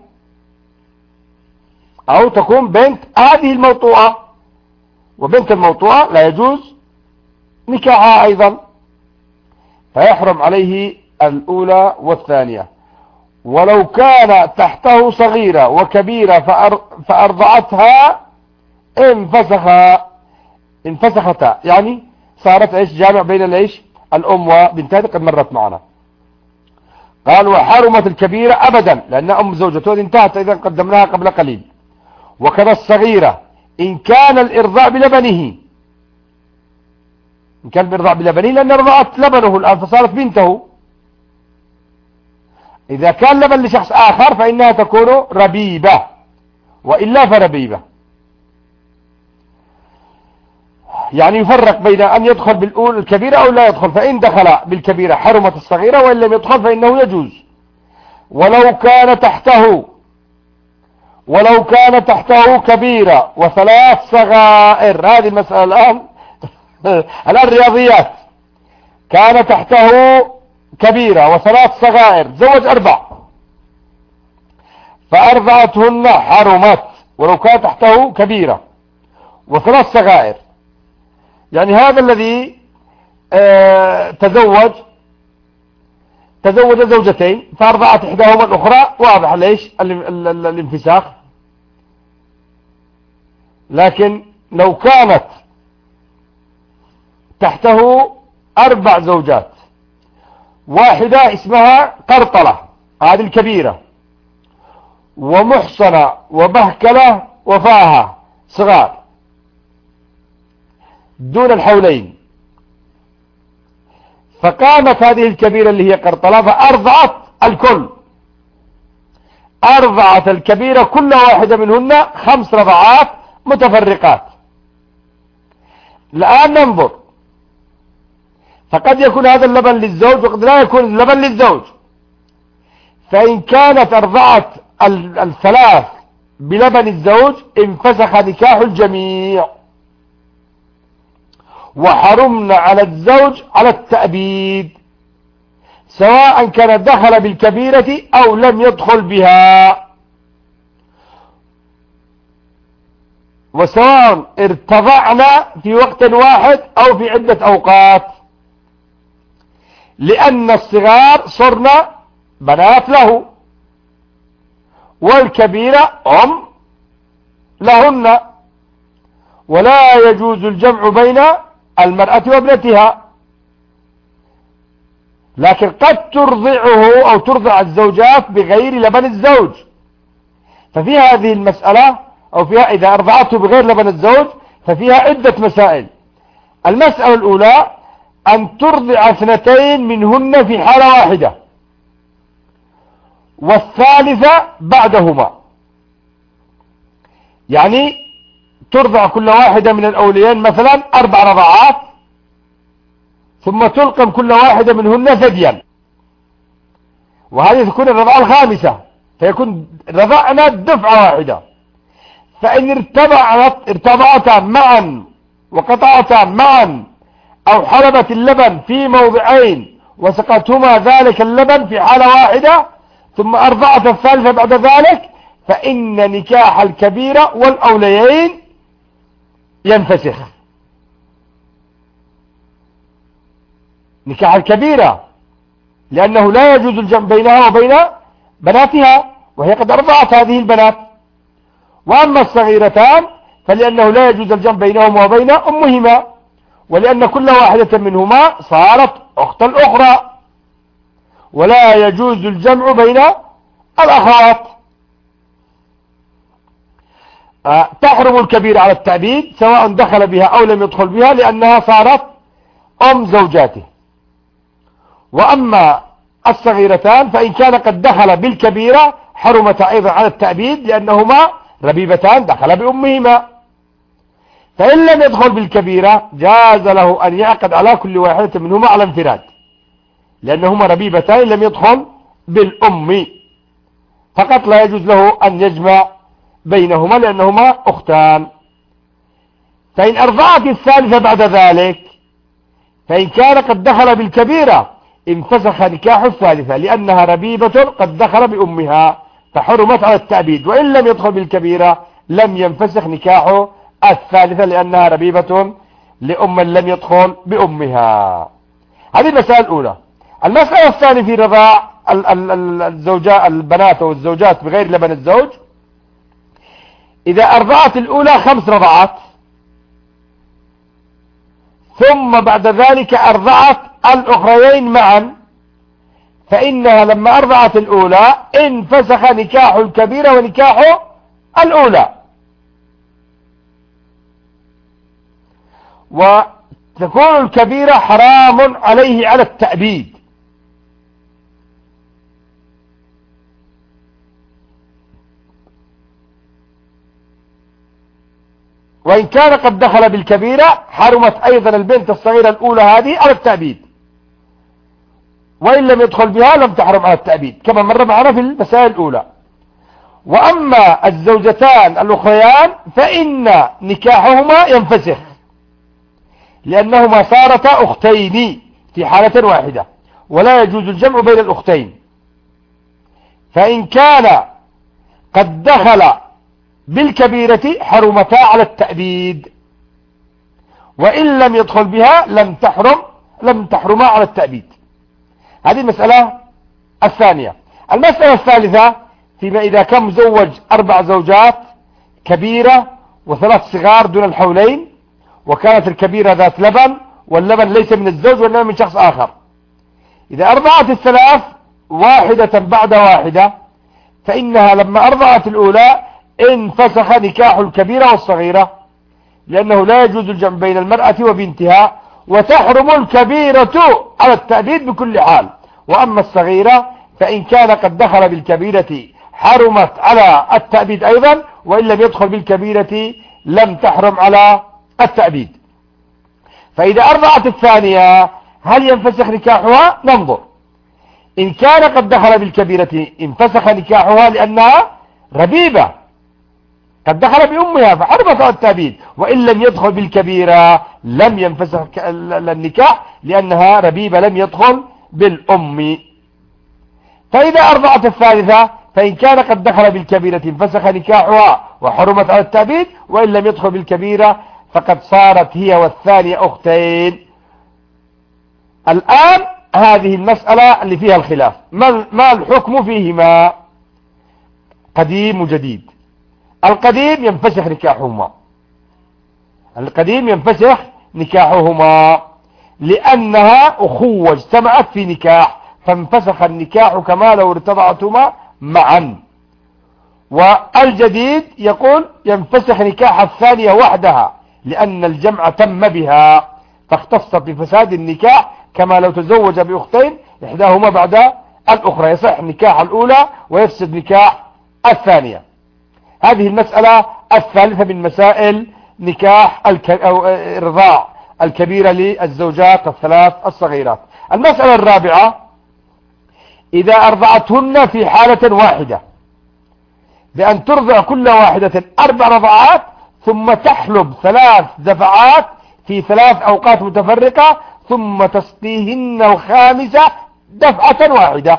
أو تكون بنت هذه الموطوءة، وبنت الموطوءة لا يجوز نكاحها أيضا، فيحرم عليه الأولى والثانية. ولو كان تحته صغيرة وكبيرة فأرضعتها انفسختا، يعني صارت ايش؟ جامع بين الايش؟ الأم وبنتها، قد مرت معنا. قال وحرمت الكبيرة أبدا لأنها أم زوجته، انتهت إذا قدمناها قبل قليل. وكذا الصغيرة إن كان الإرضاع بلبنه، إن كان الإرضاع بلبنه لأن رضعت لبنه الآن فصارت بنته. إذا كان لبن لشخص آخر فإنها تكون ربيبة، وإلا فربيبة. يعني يفرق بين أن يدخل بالأولى الكبيرة أو لا يدخل، فإن دخل بالكبيرة حرمت الصغيرة، وإن لم يدخل فإنه يجوز. ولو كان تحته كبيرة وثلاث صغائر، هذه المسألة الآن رياضيات. كان تحته كبيرة وثلاث صغائر، زوج 4 فأرضعتهن حرمت، ولو كان تحته كبيرة وثلاث صغائر. يعني هذا الذي تزوج زوجتين فأرضعت إحداهما الأخرى، واضح ليش الانفساخ. لكن لو كانت تحته 4 زوجات، واحدة اسمها قرطلة هذه الكبيرة، ومحصنة وبهكلة وفاها صغار دون الحولين، فقامت هذه الكبيرة اللي هي قرطلة فأرضعت الكل، أرضعت الكبيرة كل واحدة منهن 5 رضعات متفرقات. الآن ننظر، فقد يكون هذا اللبن للزوج وقد لا يكون اللبن للزوج. فإن كانت أرضعت 3 بلبن الزوج انفسخ نكاح الجميع، وحرمنا على الزوج على التأبيد، سواء كان دخل بالكبيرة أو لم يدخل بها، وسواء ارتضعنا في وقت واحد أو في عدة أوقات. لأن الصغار صرن بنات له، والكبيرة أم لهن، ولا يجوز الجمع بين المرأة وابنتها. لكن قد ترضعه أو ترضع الزوجات بغير لبن الزوج، ففي هذه المسألة أو فيها إذا أرضعته بغير لبن الزوج ففيها عدة مسائل. المسألة الأولى أن ترضع اثنتين منهن في حالة واحدة، والثالثة بعدهما، يعني ترضع كل واحدة من الأوليين مثلا 4 رضعات، ثم تلقم كل واحدة منهن ثديا، وهذه تكون الرضعة الخامسة، فيكون رضعنا دفعة واحدة. فإن ارتضعتا معا وقطعتا معا، أو حلبت اللبن في موضعين وسقتهما ذلك اللبن في حالة واحدة، ثم أرضعت الثالثة بعد ذلك، فإن نكاح الكبيرة والأوليين ينفسخ. نكاح الكبيرة لأنه لا يجوز الجمع بينها وبين بناتها، وهي قد أرضعت هذه البنات. وأما الصغيرتان فلأنه لا يجوز الجمع بينهما وبين أمهما، ولأن كل واحدة منهما صارت أخت الأخرى، ولا يجوز الجمع بين الأخوات. تحرم الكبيرة على التأبيد سواء دخل بها أو لم يدخل بها، لأنها صارت أم زوجاته. وأما الصغيرتان فإن كان قد دخل بالكبيرة حرمت أيضا على التأبيد، لأنهما ربيبتان دخل بأمهما. فإن لم يدخل بالكبيرة جاز له أن يعقد على كل واحدة منهما على انفراد، لأنهما ربيبتان لم يدخل بالأم، فقط لا يجوز له أن يجمع بينهما لأنهما أختان. فإن أرضعت الثالثة بعد ذلك، فإن كان قد دخل بالكبيرة انفسخ نكاح الثالثة، لأنها ربيبة قد دخل بأمها فحرمت على التأبيد. وإن لم يدخل بالكبيرة لم ينفسخ نكاح الثالثة، لأنها ربيبة لأم لم يدخل بأمها. هذه المسألة الأولى. المسألة الثانية في رضاع الزوجات البنات أو الزوجات بغير لبن الزوج، إذا أرضعت الأولى 5 رضعات ثم بعد ذلك أرضعت الأخريين معا، فإنها لما أرضعت الأولى انفسخ نكاح الكبيرة ونكاح الأولى، وتكون الكبيرة حرام عليه على التأبيد. وإن كان قد دخل بالكبيرة حرمت أيضا البنت الصغيرة الأولى هذه على التأبيد، وإن لم يدخل بها لم تحرم على التأبيد كما مر معنا في المسائل الأولى. وأما الزوجتان الأخريان فإن نكاحهما ينفسخ، لأنهما صارتا أختين في حالة واحدة، ولا يجوز الجمع بين الأختين. فإن كان قد دخل بالكبيرة حرمتا على التأبيد، وإن لم يدخل بها لم تحرما على التأبيد. هذه المسألة الثانية. المسألة الثالثة فيما إذا كان مزوج 4 زوجات كبيرة و3 صغار دون الحولين، وكانت الكبيرة ذات لبن واللبن ليس من الزوج وإنما من شخص آخر، إذا أرضعت الثلاث واحدة بعد واحدة، فإنها لما أرضعت الأولى انفسخ نكاح الكبيرة والصغيرة، لأنه لا يجوز الجمع بين المرأة وبنتها، وتحرم الكبيرة على التأبيد بكل حال. وأما الصغيرة فإن كان قد دخل بالكبيرة حرمت على التأبيد أيضا، وإن لم يدخل بالكبيرة لم تحرم على التأبيد. فإذا أرضعت الثانية هل ينفسخ نكاحها؟ ننظر. إن كان قد دخل بالكبيرة انفسخ نكاحها لأنها ربيبة قد دخل بأمها فحرمت على التأبيد، وإن لم يدخل بالكبيرة لم ينفسخ النكاح لأنها ربيبة لم يدخل بالأم. فإذا أرضعت الثالثة فإن كان قد دخل بالكبيرة انفسخ نكاحها وحرمت على التأبيد، وإن لم يدخل بالكبيرة فقد صارت هي والثانية أختين. الآن هذه المسألة اللي فيها الخلاف، ما الحكم فيهما؟ قديم وجديد. القديم ينفسخ نكاحهما، القديم ينفسخ نكاحهما لأنها أخوة اجتمعت في نكاح، فانفسخ النكاح كما لو ارتضعتما معا. والجديد يقول ينفسخ نكاح الثانية وحدها لأن الجمع تم بها، فاختصت بفساد النكاح كما لو تزوج بأختين إحداهما بعد الأخرى، يصح نكاح الأولى ويفسد نكاح الثانية. هذه المسألة الثالثة من مسائل نكاح أو إرضاع الكبيرة للزوجات الثلاث الصغيرات. المسألة الرابعة: إذا أرضعتهن في حالة واحدة بأن ترضع كل واحدة 4 رضعات ثم تحلب 3 دفعات في 3 أوقات متفرقة ثم تسقيهن الخامسة دفعة واحدة،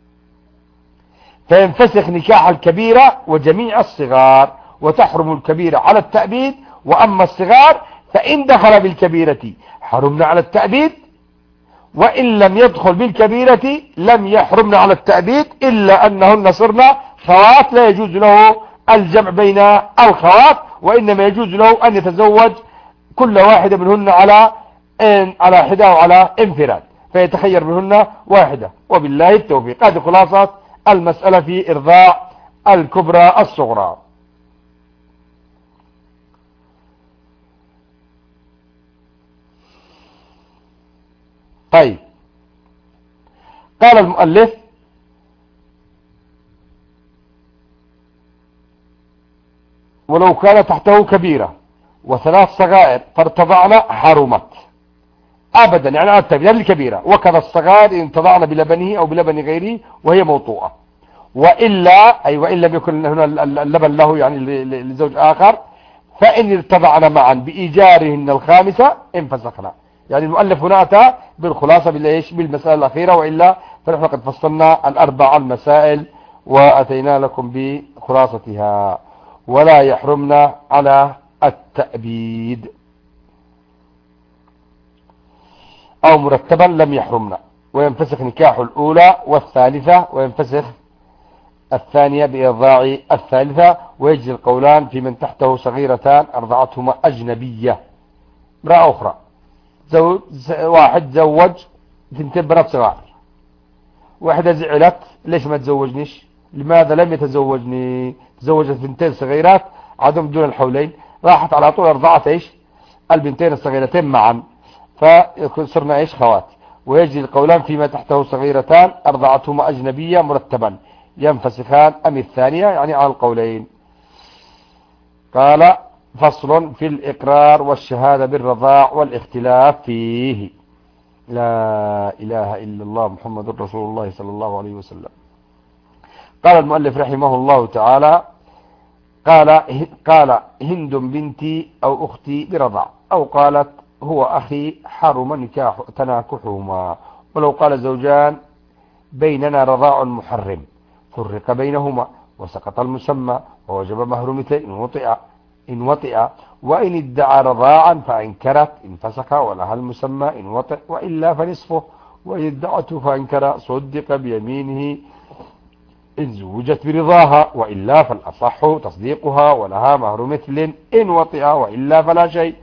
فينفسخ نكاح الكبيرة وجميع الصغار، وتحرم الكبيرة على التأبيد، وأما الصغار فإن دخل بالكبيرة حرمنا على التأبيد، وإن لم يدخل بالكبيرة لم يحرمنا على التأبيد، إلا أنهن صرنا خوات لا يجوز له الجمع بين الخوات، وإنما يجوز له أن يتزوج كل واحدة منهن على حدة وعلى انفراد، فيتخير منهن واحدة. وبالله التوفيق. هذه خلاصة المسألة في إرضاع الكبرى الصغرى. طيب، قال المؤلف: ولو كان تحته كبيرة و3 صغائر فارتضعن حرمت أبدا، يعني على التبيين الكبيرة، وكذا الصغائر إن تضعن بلبنه أو بلبن غيره وهي موطوءة، وإلا أي وإن لم يكن هنا اللبن له يعني لزوج آخر، فإن ارتضعن معا بإيجارهن الخامسة انفسخنا. يعني المؤلف هنا أتى بالخلاصة بالمسألة الأخيرة، وإلا فنحن قد فصلنا ال4 المسائل وأتينا لكم بخلاصتها. ولا يحرمنا على التأبيد أو مرتبا لم يحرمنا، وينفسخ نكاح الأولى والثالثة، وينفسخ الثانية بإرضاع الثالثة. ويجري القولان في من تحته صغيرتان أرضعتهما أجنبية، امرأة أخرى، واحد زوج 2 بنات صغار، واحدة زعلت ليش ما تزوجنيش، لماذا لم يتزوجني، تزوجت 2 صغيرات عدم دون الحولين، راحت على طول أرضعت البنتين الصغيرتين معا، فصرنا خوات. ويجري القولان فيما تحته صغيرتان أرضعتهما أجنبية مرتبا ينفسخان أم الثانية، يعني على القولين. قال: فصل في الإقرار والشهادة بالرضاع والاختلاف فيه. لا إله إلا الله محمد رسول الله صلى الله عليه وسلم. قال المؤلف رحمه الله تعالى: قال هند بنتي أو أختي برضاع، أو قالت هو أخي حرم تناكحهما. ولو قال زوجان بيننا رضاع محرم فرق بينهما وسقط المسمى ووجب مهر مثل إن وطئ، وإن ادعى رضاعا فأنكرت انفسخ ولها المسمى إن وطئ، وإلا فنصفه، وإن ادعته فأنكر صدق بيمينه إن زوجت برضاها، وإلا فالأصح تصديقها ولها مهر مثل إن وطئ، وإلا فلا شيء.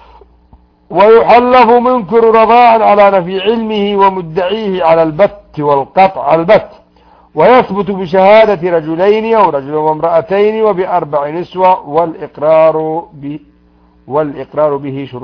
ويحلف منكر رضاعا على نفي علمه ومدعيه على البت والقطع على البت، ويثبت بشهادة رجلين أو رجل وامرأتين وب4 نسوة، والإقرار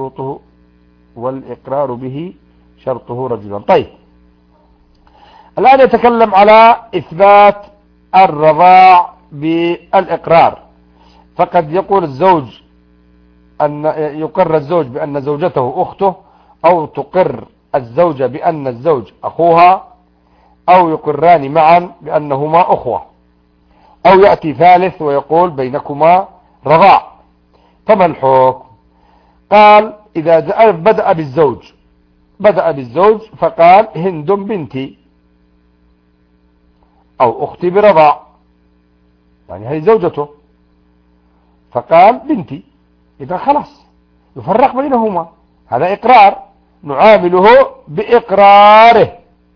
به شرطه رجلا. طيب، الآن يتكلم على إثبات الرضاع بالإقرار. فقد يقول الزوج أن يقر الزوج بأن زوجته أخته، أو تقر الزوجة بأن الزوج أخوها، أو يقران معا بأنهما أخوة، أو يأتي ثالث ويقول بينكما رضاع. فما الحكم؟ قال: إذا بدأ بالزوج فقال هند بنتي أو أختي برضاع، يعني هي زوجته، فقال بنتي، إذا خلاص يفرق بينهما، هذا إقرار نعامله بإقراره،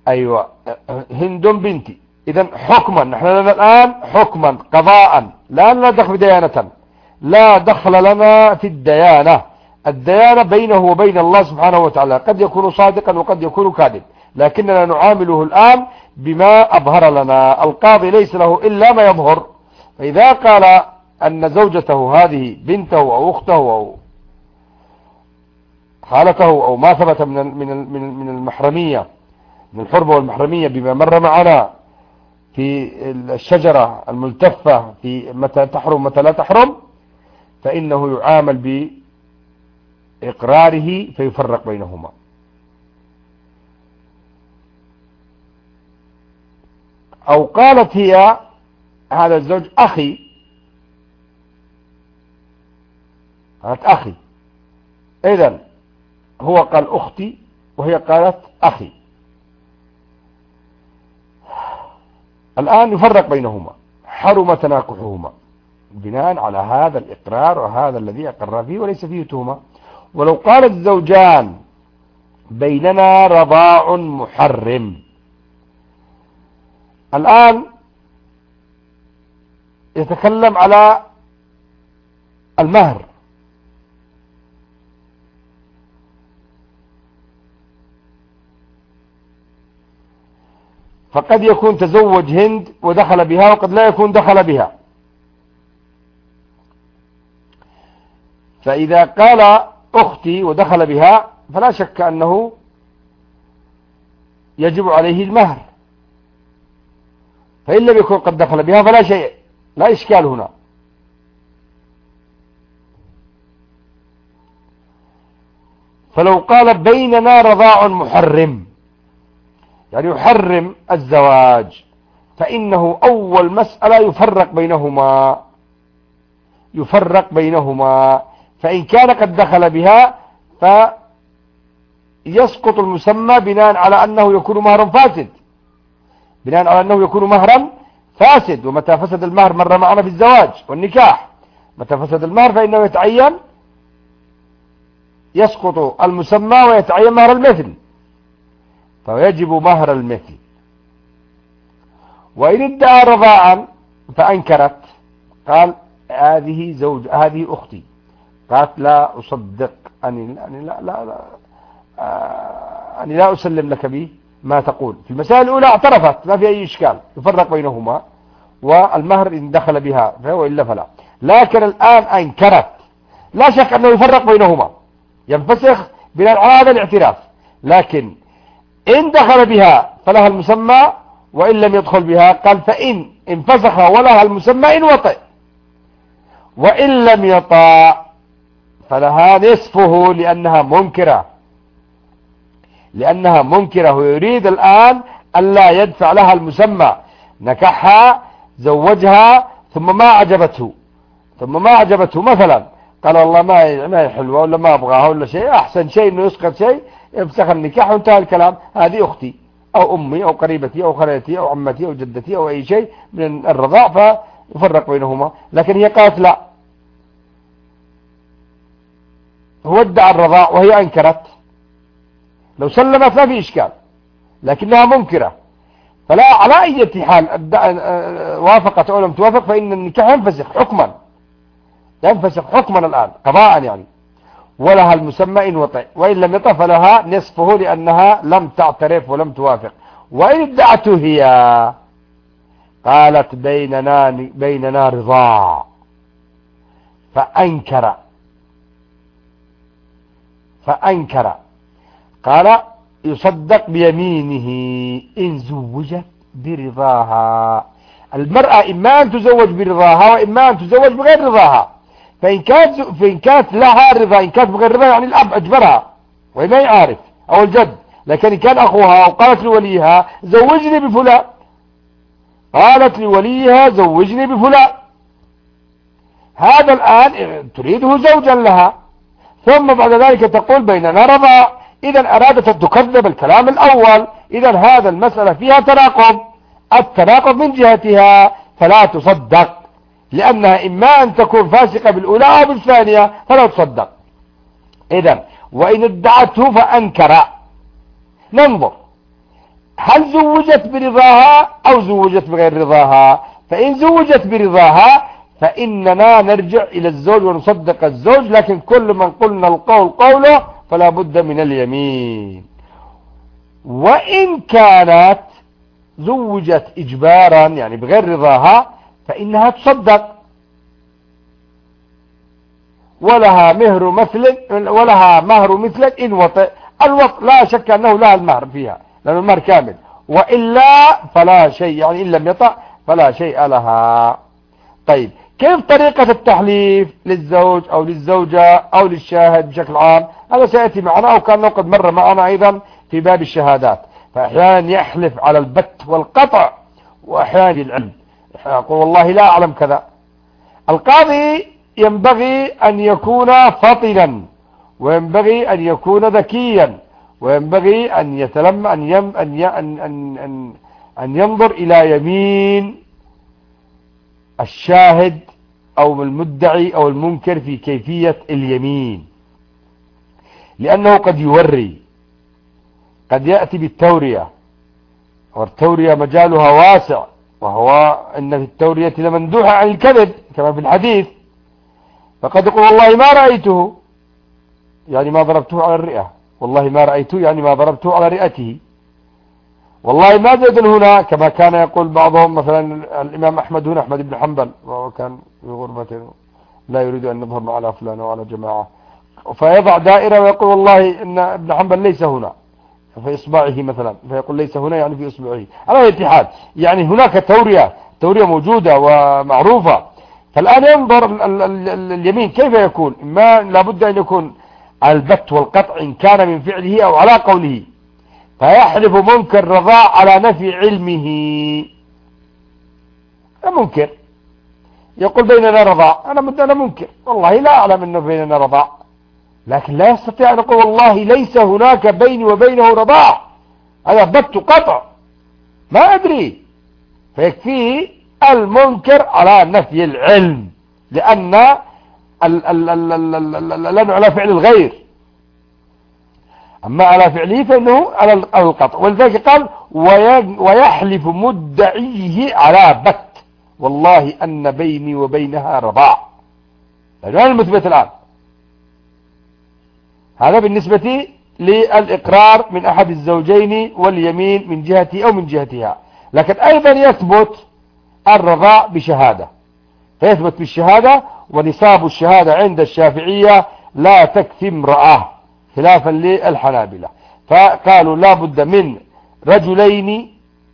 أيوة هند بنتي. إذا حكما نحن لنا الآن حكما قضاء، لا لنا دخل ديانة، لا دخل لنا في الديانة. الديانة بينه وبين الله سبحانه وتعالى، قد يكون صادقا وقد يكون كاذب، لكننا نعامله الآن بما أظهر لنا. القاضي ليس له إلا ما يظهر، فإذا قال أن زوجته هذه بنته أو أخته أو خالته أو ما ثبت من المحرمية، من الحرمة والمحرمية بما مر معنا في الشجرة الملتفة في متى تحرم متى لا تحرم، فإنه يعامل بإقراره فيفرق بينهما. أو قالت هي هذا الزوج أخي، قالت أخي، إذن هو قال أختي وهي قالت أخي، الآن يفرق بينهما، حرم تناكحهما بناء على هذا الإقرار وهذا الذي أقر فيه وليس فيه تهمة. ولو قال الزوجان بيننا رضاع محرم، الآن يتكلم على المهر. فقد يكون تزوج هند ودخل بها وقد لا يكون دخل بها. فإذا قال أختي ودخل بها فلا شك أنه يجب عليه المهر، فإن لم يكن قد دخل بها فلا شيء، لا إشكال هنا. فلو قال بيننا رضاع محرم، يعني يحرم الزواج، فإنه أول مسألة يفرق بينهما. فإن كان قد دخل بها فيسقط المسمى بناء على أنه يكون مهرا فاسد. ومتى فسد المهر مر معنا في الزواج والنكاح، متى فسد المهر فإنه يتعين، يسقط المسمى ويتعين مهر المثل، فيجب مهر المثل. وإن ادعى رضاعا فأنكرت، قال هذه أختي، قالت لا أصدق أني لا أسلم لك به ما تقول. في المسائل الأولى اعترفت، ما في أي إشكال، يفرق بينهما، والمهر إن دخل بها وإلا فلا. لكن الآن أنكرت، لا شك أنه يفرق بينهما، ينفسخ بناء على هذا الاعتراف. لكن إن دخل بها فلها المسمى، وإن لم يدخل بها قال فإن انفسخ ولها المسمى إن وطئ، وإن لم يطع فلها نصفه لأنها منكرة ويريد الآن ألا يدفع لها المسمى. نكحها زوجها ثم ما عجبته مثلا، قال والله ما هي حلوة ولا ما أبغاها ولا شيء، أحسن شيء إنه يسقط شيء، يفسخ النكاح وانتهى الكلام. هذه أختي أو أمي أو قريبتي أو خالتي أو عمتي أو جدتي أو أي شيء من الرضاع، فيفرق بينهما. لكن هي قالت لا، هو ادعى الرضاع وهي أنكرت، لو سلمت ما في إشكال، لكنها منكرة، فلا على أي حال وافقت أو لم توافق فإن النكاح ينفسخ حكما الآن قضاء يعني، ولها المسمى إن وطئ، وإن لم يطع فلها نصفه لأنها لم تعترف ولم توافق. وإن ادعته هي قالت بيننا رضاع فأنكر قال يصدق بيمينه إن زوجت برضاها. المرأة إما أن تزوج برضاها وإما أن تزوج بغير رضاها. فإن كانت لها رضا، إن كانت بغير رضا يعني الأب أجبرها وما يعرف أو الجد، لكن إن كان أخوها وقالت لوليها زوجني بفلان، قالت لوليها زوجني بفلان، هذا الآن تريده زوجا لها، ثم بعد ذلك تقول بيننا رضا. إذا أرادت أن تكذب الكلام الأول، إذا هذا المسألة فيها التناقض من جهتها، فلا تصدق، لأنها إما أن تكون فاسقة بالأولى أو بالثانية فلا تصدق. إذا وإن ادعته فأنكر، ننظر هل زوجت برضاها أو زوجت بغير رضاها؟ فإن زوجت برضاها فإننا نرجع إلى الزوج ونصدق الزوج، لكن كل من قلنا القول قوله فلا بد من اليمين. وإن كانت زوجت إجبارا يعني بغير رضاها فإنها تصدق، ولها مهر مثل إن وطئ. الوطء لا شك أنه لها المهر فيها لأن المهر كامل، وإلا فلا شيء، يعني إن لم يطأ فلا شيء لها. طيب كيف طريقة التحليف للزوج أو للزوجة أو للشاهد بشكل عام؟ هذا سيأتي معنا أو كان قد مر معنا أيضا في باب الشهادات. فأحيانا يحلف على البت والقطع، وأحيانا بالعلم يقول والله لا أعلم كذا. القاضي ينبغي أن يكون فطنا، وينبغي أن يكون ذكيا، وينبغي أن يتلم أن ينظر إلى يمين الشاهد أو المدعي أو المنكر في كيفية اليمين، لأنه قد يوري، قد يأتي بالتورية، والتورية مجالها واسع، وهو أن في التورية لمندوحة عن الكذب كما في الحديث. فقد يقول والله ما رأيته، يعني ما ضربته على الرئة، والله ما رأيته يعني ما ضربته على رئته، والله ما زاد هنا، كما كان يقول بعضهم مثلا الإمام أحمد هنا، أحمد بن حنبل، وهو كان في غربة لا يريد أن نظهر مع على فلان وعلى جماعة، فيضع دائرة ويقول والله إن ابن حنبل ليس هنا في إصبعه مثلا، فيقول ليس هنا يعني في إصبعه، على الاتحاد. يعني هناك تورية موجودة ومعروفة. فالآن ينظر اليمين كيف يكون، ما لابد أن يكون البت والقطع إن كان من فعله أو على قوله، فيحلف منكر رضاع على نفي علمه. منكر يقول بيننا رضاع، أنا منكر والله لا أعلم أنه بيننا رضاع، لكن لا يستطيع أن يقول والله ليس هناك بيني وبينه رضاع، هذا بت قطع ما أدري. فيكفيه المنكر على نفي العلم، لأن لأنه على فعل الغير، أما على فعله فإنه على القطع. ولذلك قال ويحلف مدعيه على بت والله أن بيني وبينها رضاع، لأنه المثبت الآن. هذا بالنسبة للإقرار من أحد الزوجين واليمين من جهته أو من جهتها. لكن أيضا يثبت الرضاع بشهادة، فيثبت بالشهادة، ونصاب الشهادة عند الشافعية لا تكفي امرأة خلافا للحنابلة، فقالوا لا بد من رجلين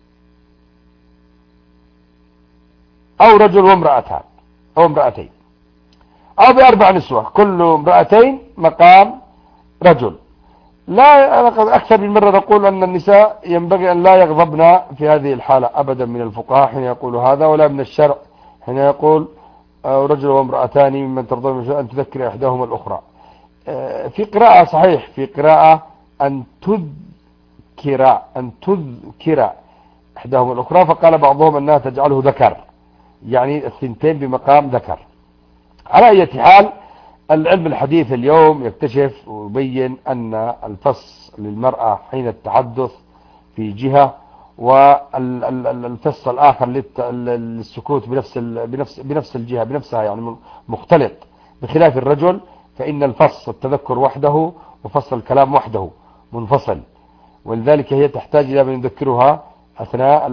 أو رجل وامرأتان أو امرأتين أو بأربع نسوة، كل امرأتين مقام رجل. لا أكثر من مرة نقول أن النساء ينبغي أن لا يغضبن في هذه الحالة أبدا من الفقهاء حين يقول هذا، ولا من الشرع حين يقول رجل وامرأتان ممن ترضون أن تذكر إحداهما الأخرى. في قراءة صحيح، في قراءة أن تذكر إحداهما الأخرى، فقال بعضهم أنها تجعله ذكر، يعني الثنتين بمقام ذكر. على أي حال العلم الحديث اليوم يكتشف ويبين أن الفص للمرأة حين التحدث في جهة، والفص الآخر للسكوت بنفس الجهة بنفسها، يعني مختلط، بخلاف الرجل فإن الفص التذكر وحده وفص الكلام وحده منفصل، ولذلك هي تحتاج إلى من يذكرها أثناء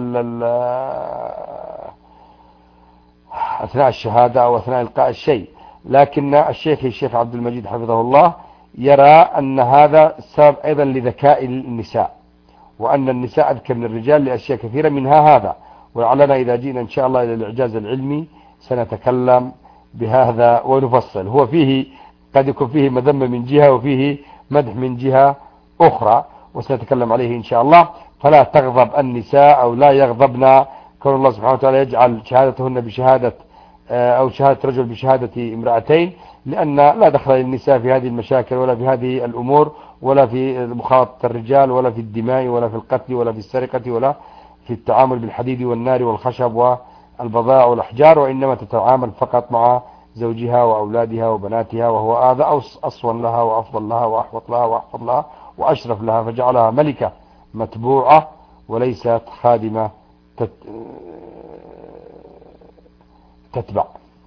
الشهادة أو أثناء إلقاء الشيء. لكن الشيخ عبد المجيد حفظه الله يرى أن هذا سبب أيضا لذكاء النساء، وأن النساء أذكى من الرجال لأشياء كثيرة منها هذا. ولعلنا إذا جئنا إن شاء الله إلى الإعجاز العلمي سنتكلم بهذا ونفصل. هو فيه قد يكون فيه مذمة من جهة وفيه مدح من جهة أخرى، وسنتكلم عليه إن شاء الله. فلا تغضب النساء أو لا يغضبن، كون الله سبحانه وتعالى يجعل شهادتهن بشهادة أو شهادة رجل بشهادة امرأتين، لأن لا دخل للنساء في هذه المشاكل ولا في هذه الأمور، ولا في مخاطة الرجال، ولا في الدماء، ولا في القتل، ولا في السرقة، ولا في التعامل بالحديد والنار والخشب والبضائع والأحجار، وإنما تتعامل فقط مع زوجها وأولادها وبناتها، وهو هذا أصون لها وأفضل لها وأحوط لها وأحفظ لها وأشرف لها، فجعلها ملكة متبوعة وليست خادمة تتبع.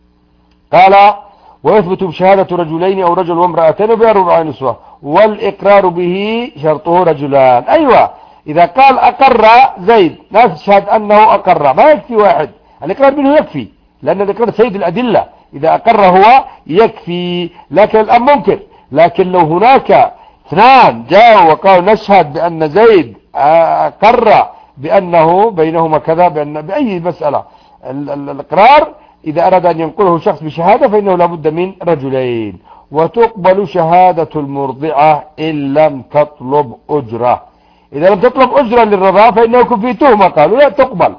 قال ويثبت بشهادة رجلين أو رجل وامرأتين بأربع نسوة والإقرار به شرطه رجلان. أيوة، إذا قال أقر زيد ناس تشهد أنه أقر، ما يكفي واحد، الإقرار منه يكفي، لأن الإقرار سيد الأدلة، إذا أقر هو يكفي. لكن الآن ممكن، لكن لو هناك اثنان جاءوا وقالوا نشهد بأن زيد أقر بأنه بينهما كذا، بأي مسألة، الإقرار إذا أراد أن ينقله شخص بشهادة فإنه لابد من رجلين. وتقبل شهادة المرضعة إن لم تطلب أجرة. إذا لم تطلب أجرة للرضاع فإنه يكون فيه تهمة، قالوا لا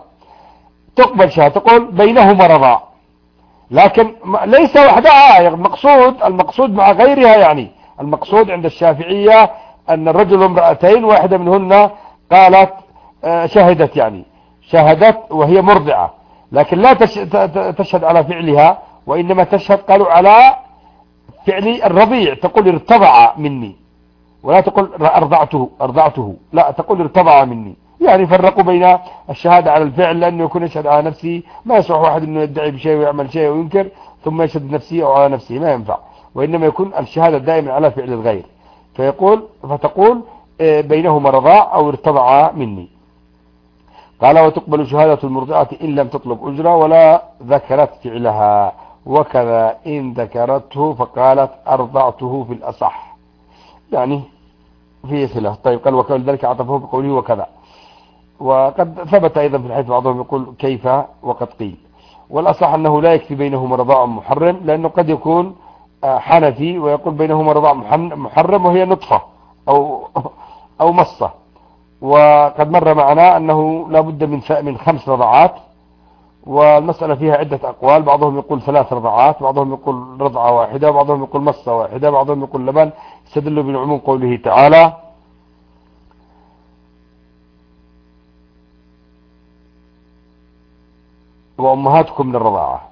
تقبل شهادة، تقول بينهما رضاع، لكن ليس وحدها، المقصود مع غيرها. يعني المقصود عند الشافعية أن الرجل وامرأتين واحدة منهن قالت شهدت، يعني شهدت وهي مرضعة، لكن لا تشهد على فعلها، وإنما تشهد قالوا على فعل الرضيع، تقول ارتضع مني، ولا تقول أرضعته، لا تقول ارتضع مني. يعني فرقوا بين الشهادة على الفعل، لأنه يكون يشهد على نفسه، ما يصح واحد أنه يدعي بشيء ويعمل شيء وينكر ثم يشهد نفسه أو على نفسه، ما ينفع، وإنما يكون الشهادة دائما على فعل الغير. فتقول بينهما رضاع أو ارتضع مني. قال وتقبل شهادة المرضعة إن لم تطلب أجرة ولا ذكرت فعلها، وكذا إن ذكرته فقالت أرضعته في الأصح، يعني في صلة. طيب قال وكذا ذلك عطفه بقوله وكذا. وقد ثبت أيضا في الحديث بعضهم يقول كيف وقد قيل. والأصح أنه لا يكفي بينهما رضاع محرم، لأنه قد يكون حنفي ويقول بينهما رضاع محرم وهي نطفة أو مصة. وقد مر معنا أنه لا بد من 5 رضعات، والمسألة فيها عدة أقوال، بعضهم يقول 3 رضعات، بعضهم يقول رضعة واحدة، بعضهم يقول مصة واحدة، بعضهم يقول لبن. استدلوا بالعموم قوله تعالى وأمهاتكم من الرضاعة،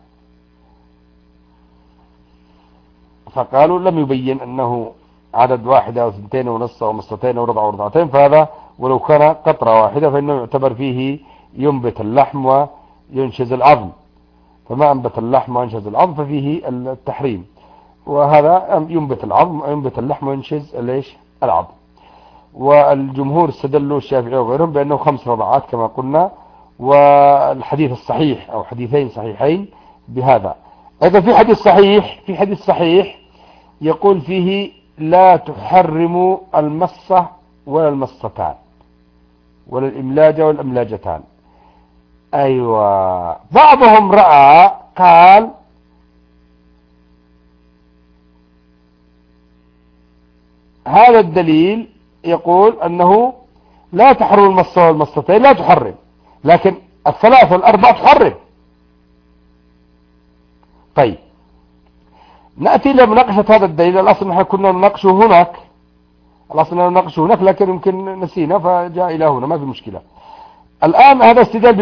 فقالوا لم يبين أنه عدد 1 أو 2 ونص أو مصتين أو رضعة ورضعتين، فهذا ولو كان قطرة واحدة فإنه يعتبر فيه ينبت اللحم وينشز العظم، فما أنبت اللحم وينشز العظم ففيه التحريم، وهذا ينبت العظم وينبت اللحم وينشز العظم. والجمهور استدلوا الشافعي وغيرهم بأنه 5 رضعات كما قلنا، والحديث الصحيح أو حديثين صحيحين بهذا. أيضا في حديث صحيح يقول فيه لا تحرم المصة ولا المصتان ولا الإملاجة والأملاجتان. أيوة، بعضهم قال هذا الدليل يقول أنه لا تحرم المصة والمصتين، لا تحرم، لكن 3 و4 تحرم. طيب نأتي لمناقشة هذا الدليل. الأصل نحن كنا نناقشه هناك، لكن يمكن نسينا فجاء إلى هنا، ما في مشكلة. الآن هذا استدلال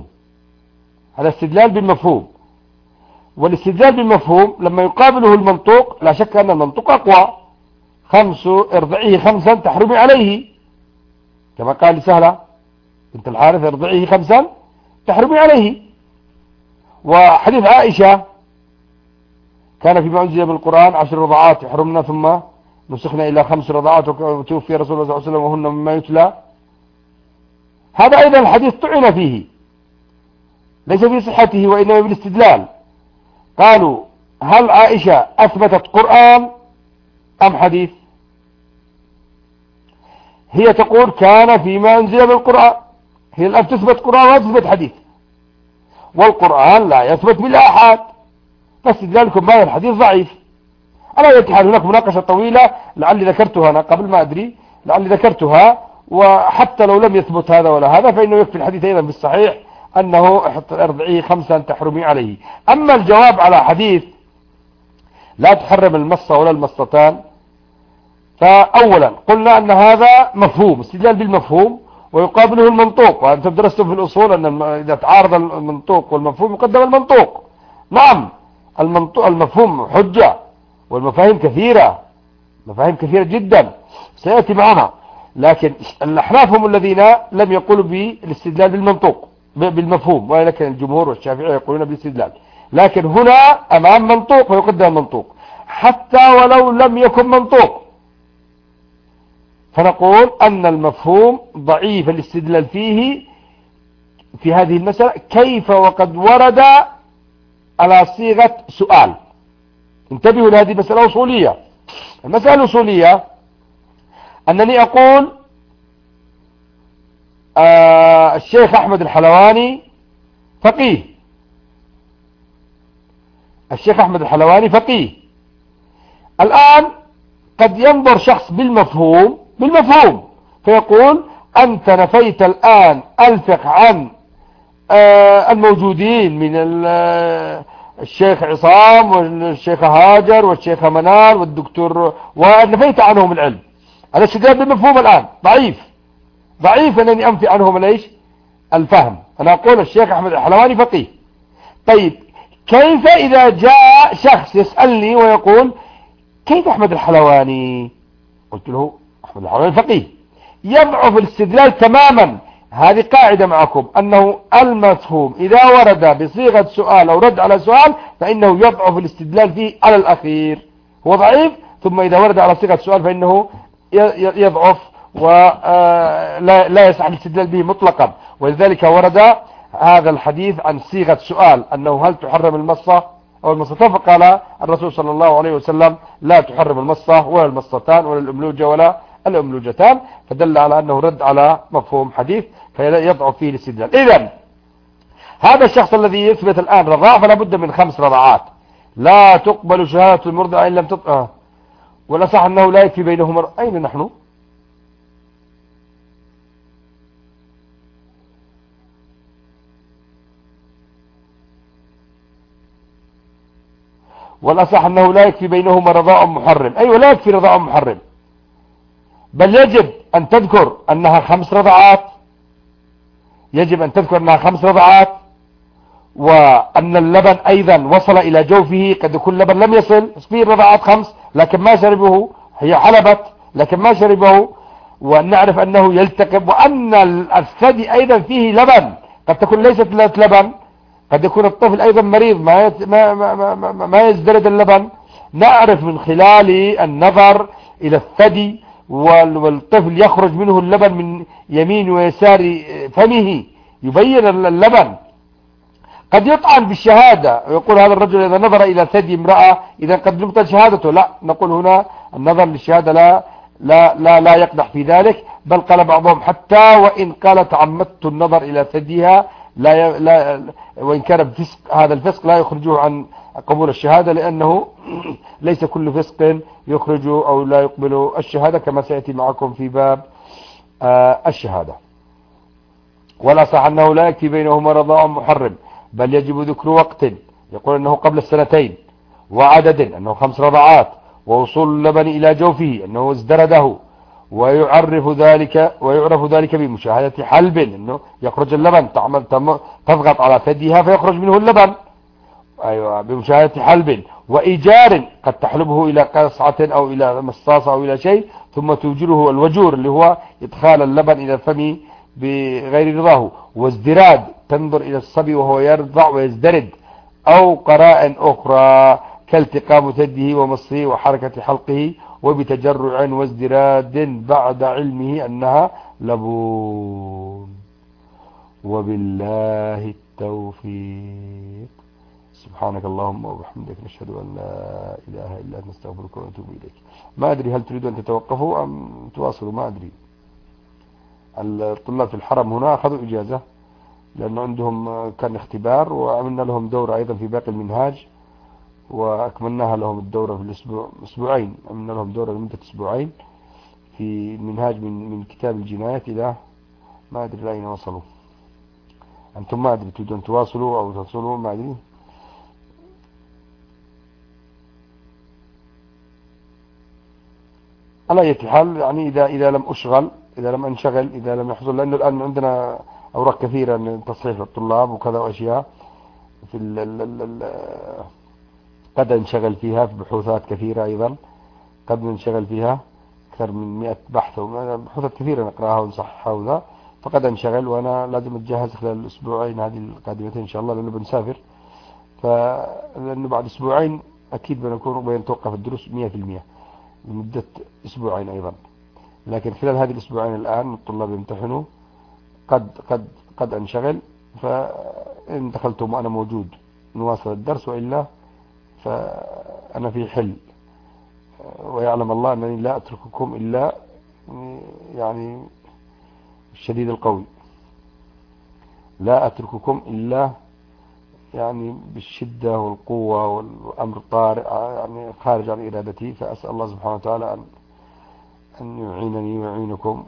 بالمفهوم، والاستدلال بالمفهوم لما يقابله المنطوق لا شك أن المنطوق أقوى. ارضعيه 5 تحرمي عليه، كما قال لسهلة بنت الحارث ارضعيه 5 تحرمي عليه. وحديث عائشة كان فيما أنزل بالقرآن 10 رضعات يحرمنا ثم نسخنا إلى 5 رضعات وتوفي رسول الله صلى الله عليه وسلم وهن مما يتلى، هذا أيضا الحديث طعن فيه، ليس في صحته وإنما بالاستدلال. قالوا هل عائشة أثبتت قرآن أم حديث؟ هي تقول كان فيما أنزل بالقرآن، هي الآن تثبت قرآن ولا تثبت حديث، والقرآن لا يثبت بالآحاد، فاستدلالكم بهذا الحديث ضعيف. على أي حال هناك مناقشة طويلة لعلي ذكرتها أنا قبل، ما أدري لعلي ذكرتها، وحتى لو لم يثبت هذا ولا هذا فإنه يكفي الحديث أيضا بالصحيح أنه ارضعيه 5 تحرمي عليه. أما الجواب على حديث لا تحرم المصة ولا المصتان، فأولا قلنا أن هذا مفهوم، استدلال بالمفهوم ويقابله المنطوق، وأنتم درستم في الأصول أن إذا تعارض المنطوق والمفهوم يقدم المنطوق. نعم، المفهوم حجة، والمفاهيم كثيرة، مفاهيم كثيرة جدا سيأتي معنا، لكن الأحناف هم الذين لم يقولوا بالاستدلال بالمنطوق بالمفهوم، ولكن الجمهور والشافعية يقولون بالاستدلال. لكن هنا أمام منطوق فيقدم المنطوق حتى ولو لم يكن منطوق، فنقول أن المفهوم ضعيف الاستدلال فيه في هذه المسألة كيف وقد ورد على صيغة سؤال. انتبهوا لهذه مسألة أصولية. المسألة الأصولية أنني أقول الشيخ أحمد الحلواني فقيه، الشيخ أحمد الحلواني فقيه. الآن قد ينظر شخص بالمفهوم فيقول أنت نفيت الآن الفقه عن الموجودين من الشيخ عصام والشيخ هاجر والشيخ منال والدكتور، ونفيت عنهم العلم. هذا استدلال بالمفهوم الآن ضعيف أنني أنفي عنهم ليش الفهم. أنا أقول الشيخ أحمد الحلواني فقيه. طيب كيف إذا جاء شخص يسألني ويقول كيف أحمد الحلواني؟ قلت له أحمد الحلواني فقيه. يضعف الاستدلال تماما. هذه قاعدة معكم أنه المفهوم إذا ورد بصيغة سؤال أو رد على سؤال فإنه يضعف الاستدلال فيه على الأخير، هو ضعيف، ثم إذا ورد على صيغة سؤال فإنه يضعف ولا يسع الاستدلال به مطلقا. ولذلك ورد هذا الحديث عن صيغة سؤال أنه هل تحرم المصة أو المصتان، فقال الرسول صلى الله عليه وسلم لا تحرم المصة ولا المصتان ولا الأملوجة ولا الأملوجتان، فدل على أنه رد على مفهوم حديث فيضعف فيه الاستدلال. إذن هذا الشخص الذي يثبت الآن رضاع فلا بد من 5 رضعات، لا تقبل شهادة المرضع إن لم تطأ، والأصح أنه لا يكفي بينهما. أين نحن؟ والأصح أنه لا يكفي بينهما رضاء محرم. أيوة لا يكفي رضاء محرم، بل يجب أن تذكر أنها 5 رضعات، يجب أن تذكر أنها 5 رضعات، وأن اللبن أيضا وصل إلى جوفه. قد يكون اللبن لم يصل في رضعات 5 لكن ما شربه، هي حلبت لكن ما شربه، ونعرف أنه يلتقب، وأن الثدي أيضا فيه لبن، قد تكون ليست لبن، قد يكون الطفل أيضا مريض ما يزدرد اللبن. نعرف من خلال النظر إلى الثدي والطفل يخرج منه اللبن من يمين ويسار فمه يبين اللبن. قد يطعن بالشهادة ويقول هذا الرجل إذا نظر إلى ثدي امرأة إذا قد نبطل شهادته. لا، نقول هنا النظر للشهادة لا يقدح في ذلك، بل قال بعضهم حتى وإن قال تعمدت النظر إلى ثديها لا وإن كان فسق، هذا الفسق لا يخرجه عن قبول الشهادة، لأنه ليس كل فسق يخرج أو لا يقبل الشهادة كما سيأتي معكم في باب الشهادة. ولا صح أنه لا يكفي بينهما رضاء محرم، بل يجب ذكر وقت، يقول أنه قبل السنتين، وعدد أنه 5 رضعات، ووصول اللبن إلى جوفه أنه ازدرده، ويعرف ذلك بمشاهدة حلب، أنه يخرج اللبن، تضغط على ثديها فيخرج منه اللبن، أيوة بمشاهدة حلب، وإيجار قد تحلبه إلى قصعة أو إلى مصاصة أو إلى شيء ثم توجره الوجور اللي هو إدخال اللبن إلى الفم بغير رضاه، وازدراد تنظر إلى الصبي وهو يرضع ويزدرد، أو قراء أخرى كالتقام ثديه ومصه وحركة حلقه وبتجرع وازدراد بعد علمه أنها لبون. وبالله التوفيق. سبحانك اللهم وبحمدك نشهد أن لا إله إلا أنت نستغفرك ونتوب إليك. ما أدري هل تريدوا أن تتوقفوا أم تواصلوا، ما أدري. الطلاب في الحرم هنا أخذوا إجازة لأن عندهم كان اختبار، وعملنا لهم دورة أيضا في باقي المنهاج، وأكملناها لهم الدورة في أسبوعين، عملنا لهم دورة لمدة أسبوعين في المنهاج من كتاب الجنايات إلى ما أدري لأين وصلوا. أنتم ما أدري تريدون تواصلوا أو تصلوا، ما أدري. على أي حال يعني إذا لم أشغل، إذا لم أنشغل، إذا لم يحصل، لأنه الآن عندنا أوراق كثيرة من تصحيح للطلاب وكذا وأشياء في قد ننشغل فيها، في بحوثات كثيرة أيضا قد ننشغل فيها، أكثر من 100 بحث وبحوثات كثيرة نقراها ونصححها وذا، فقد انشغل، وأنا لازم أتجهز خلال الأسبوعين هذه القادمتين إن شاء الله، لأنه بنسافر. لأنه بعد أسبوعين أكيد بنتوقف الدروس 100% لمدة أسبوعين أيضا. لكن خلال هذه الأسبوعين الآن الطلاب يمتحنوا، قد انشغل، فإن دخلتم وأنا موجود نواصل الدرس، وإلا فأنا في حل. ويعلم الله أنني لا أترككم إلا يعني الشديد القوي، لا أترككم إلا يعني بالشدة والقوة والأمر طارئ يعني خارج عن إرادتي. فأسأل الله سبحانه وتعالى أن يعينني ويعينكم،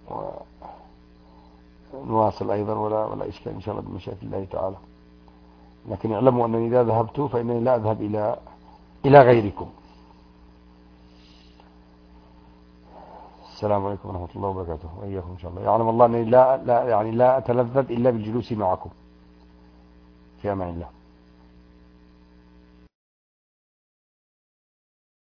ونواصل أيضا ولا إشكال إن شاء الله بمشيئة الله تعالى. لكن اعلموا أنني إذا ذهبت فإنني لا أذهب إلى غيركم. السلام عليكم ورحمة الله وبركاته، وإياكم إن شاء الله. يعلم الله أنني لا أتلذذ إلا بالجلوس معكم. في أمان الله.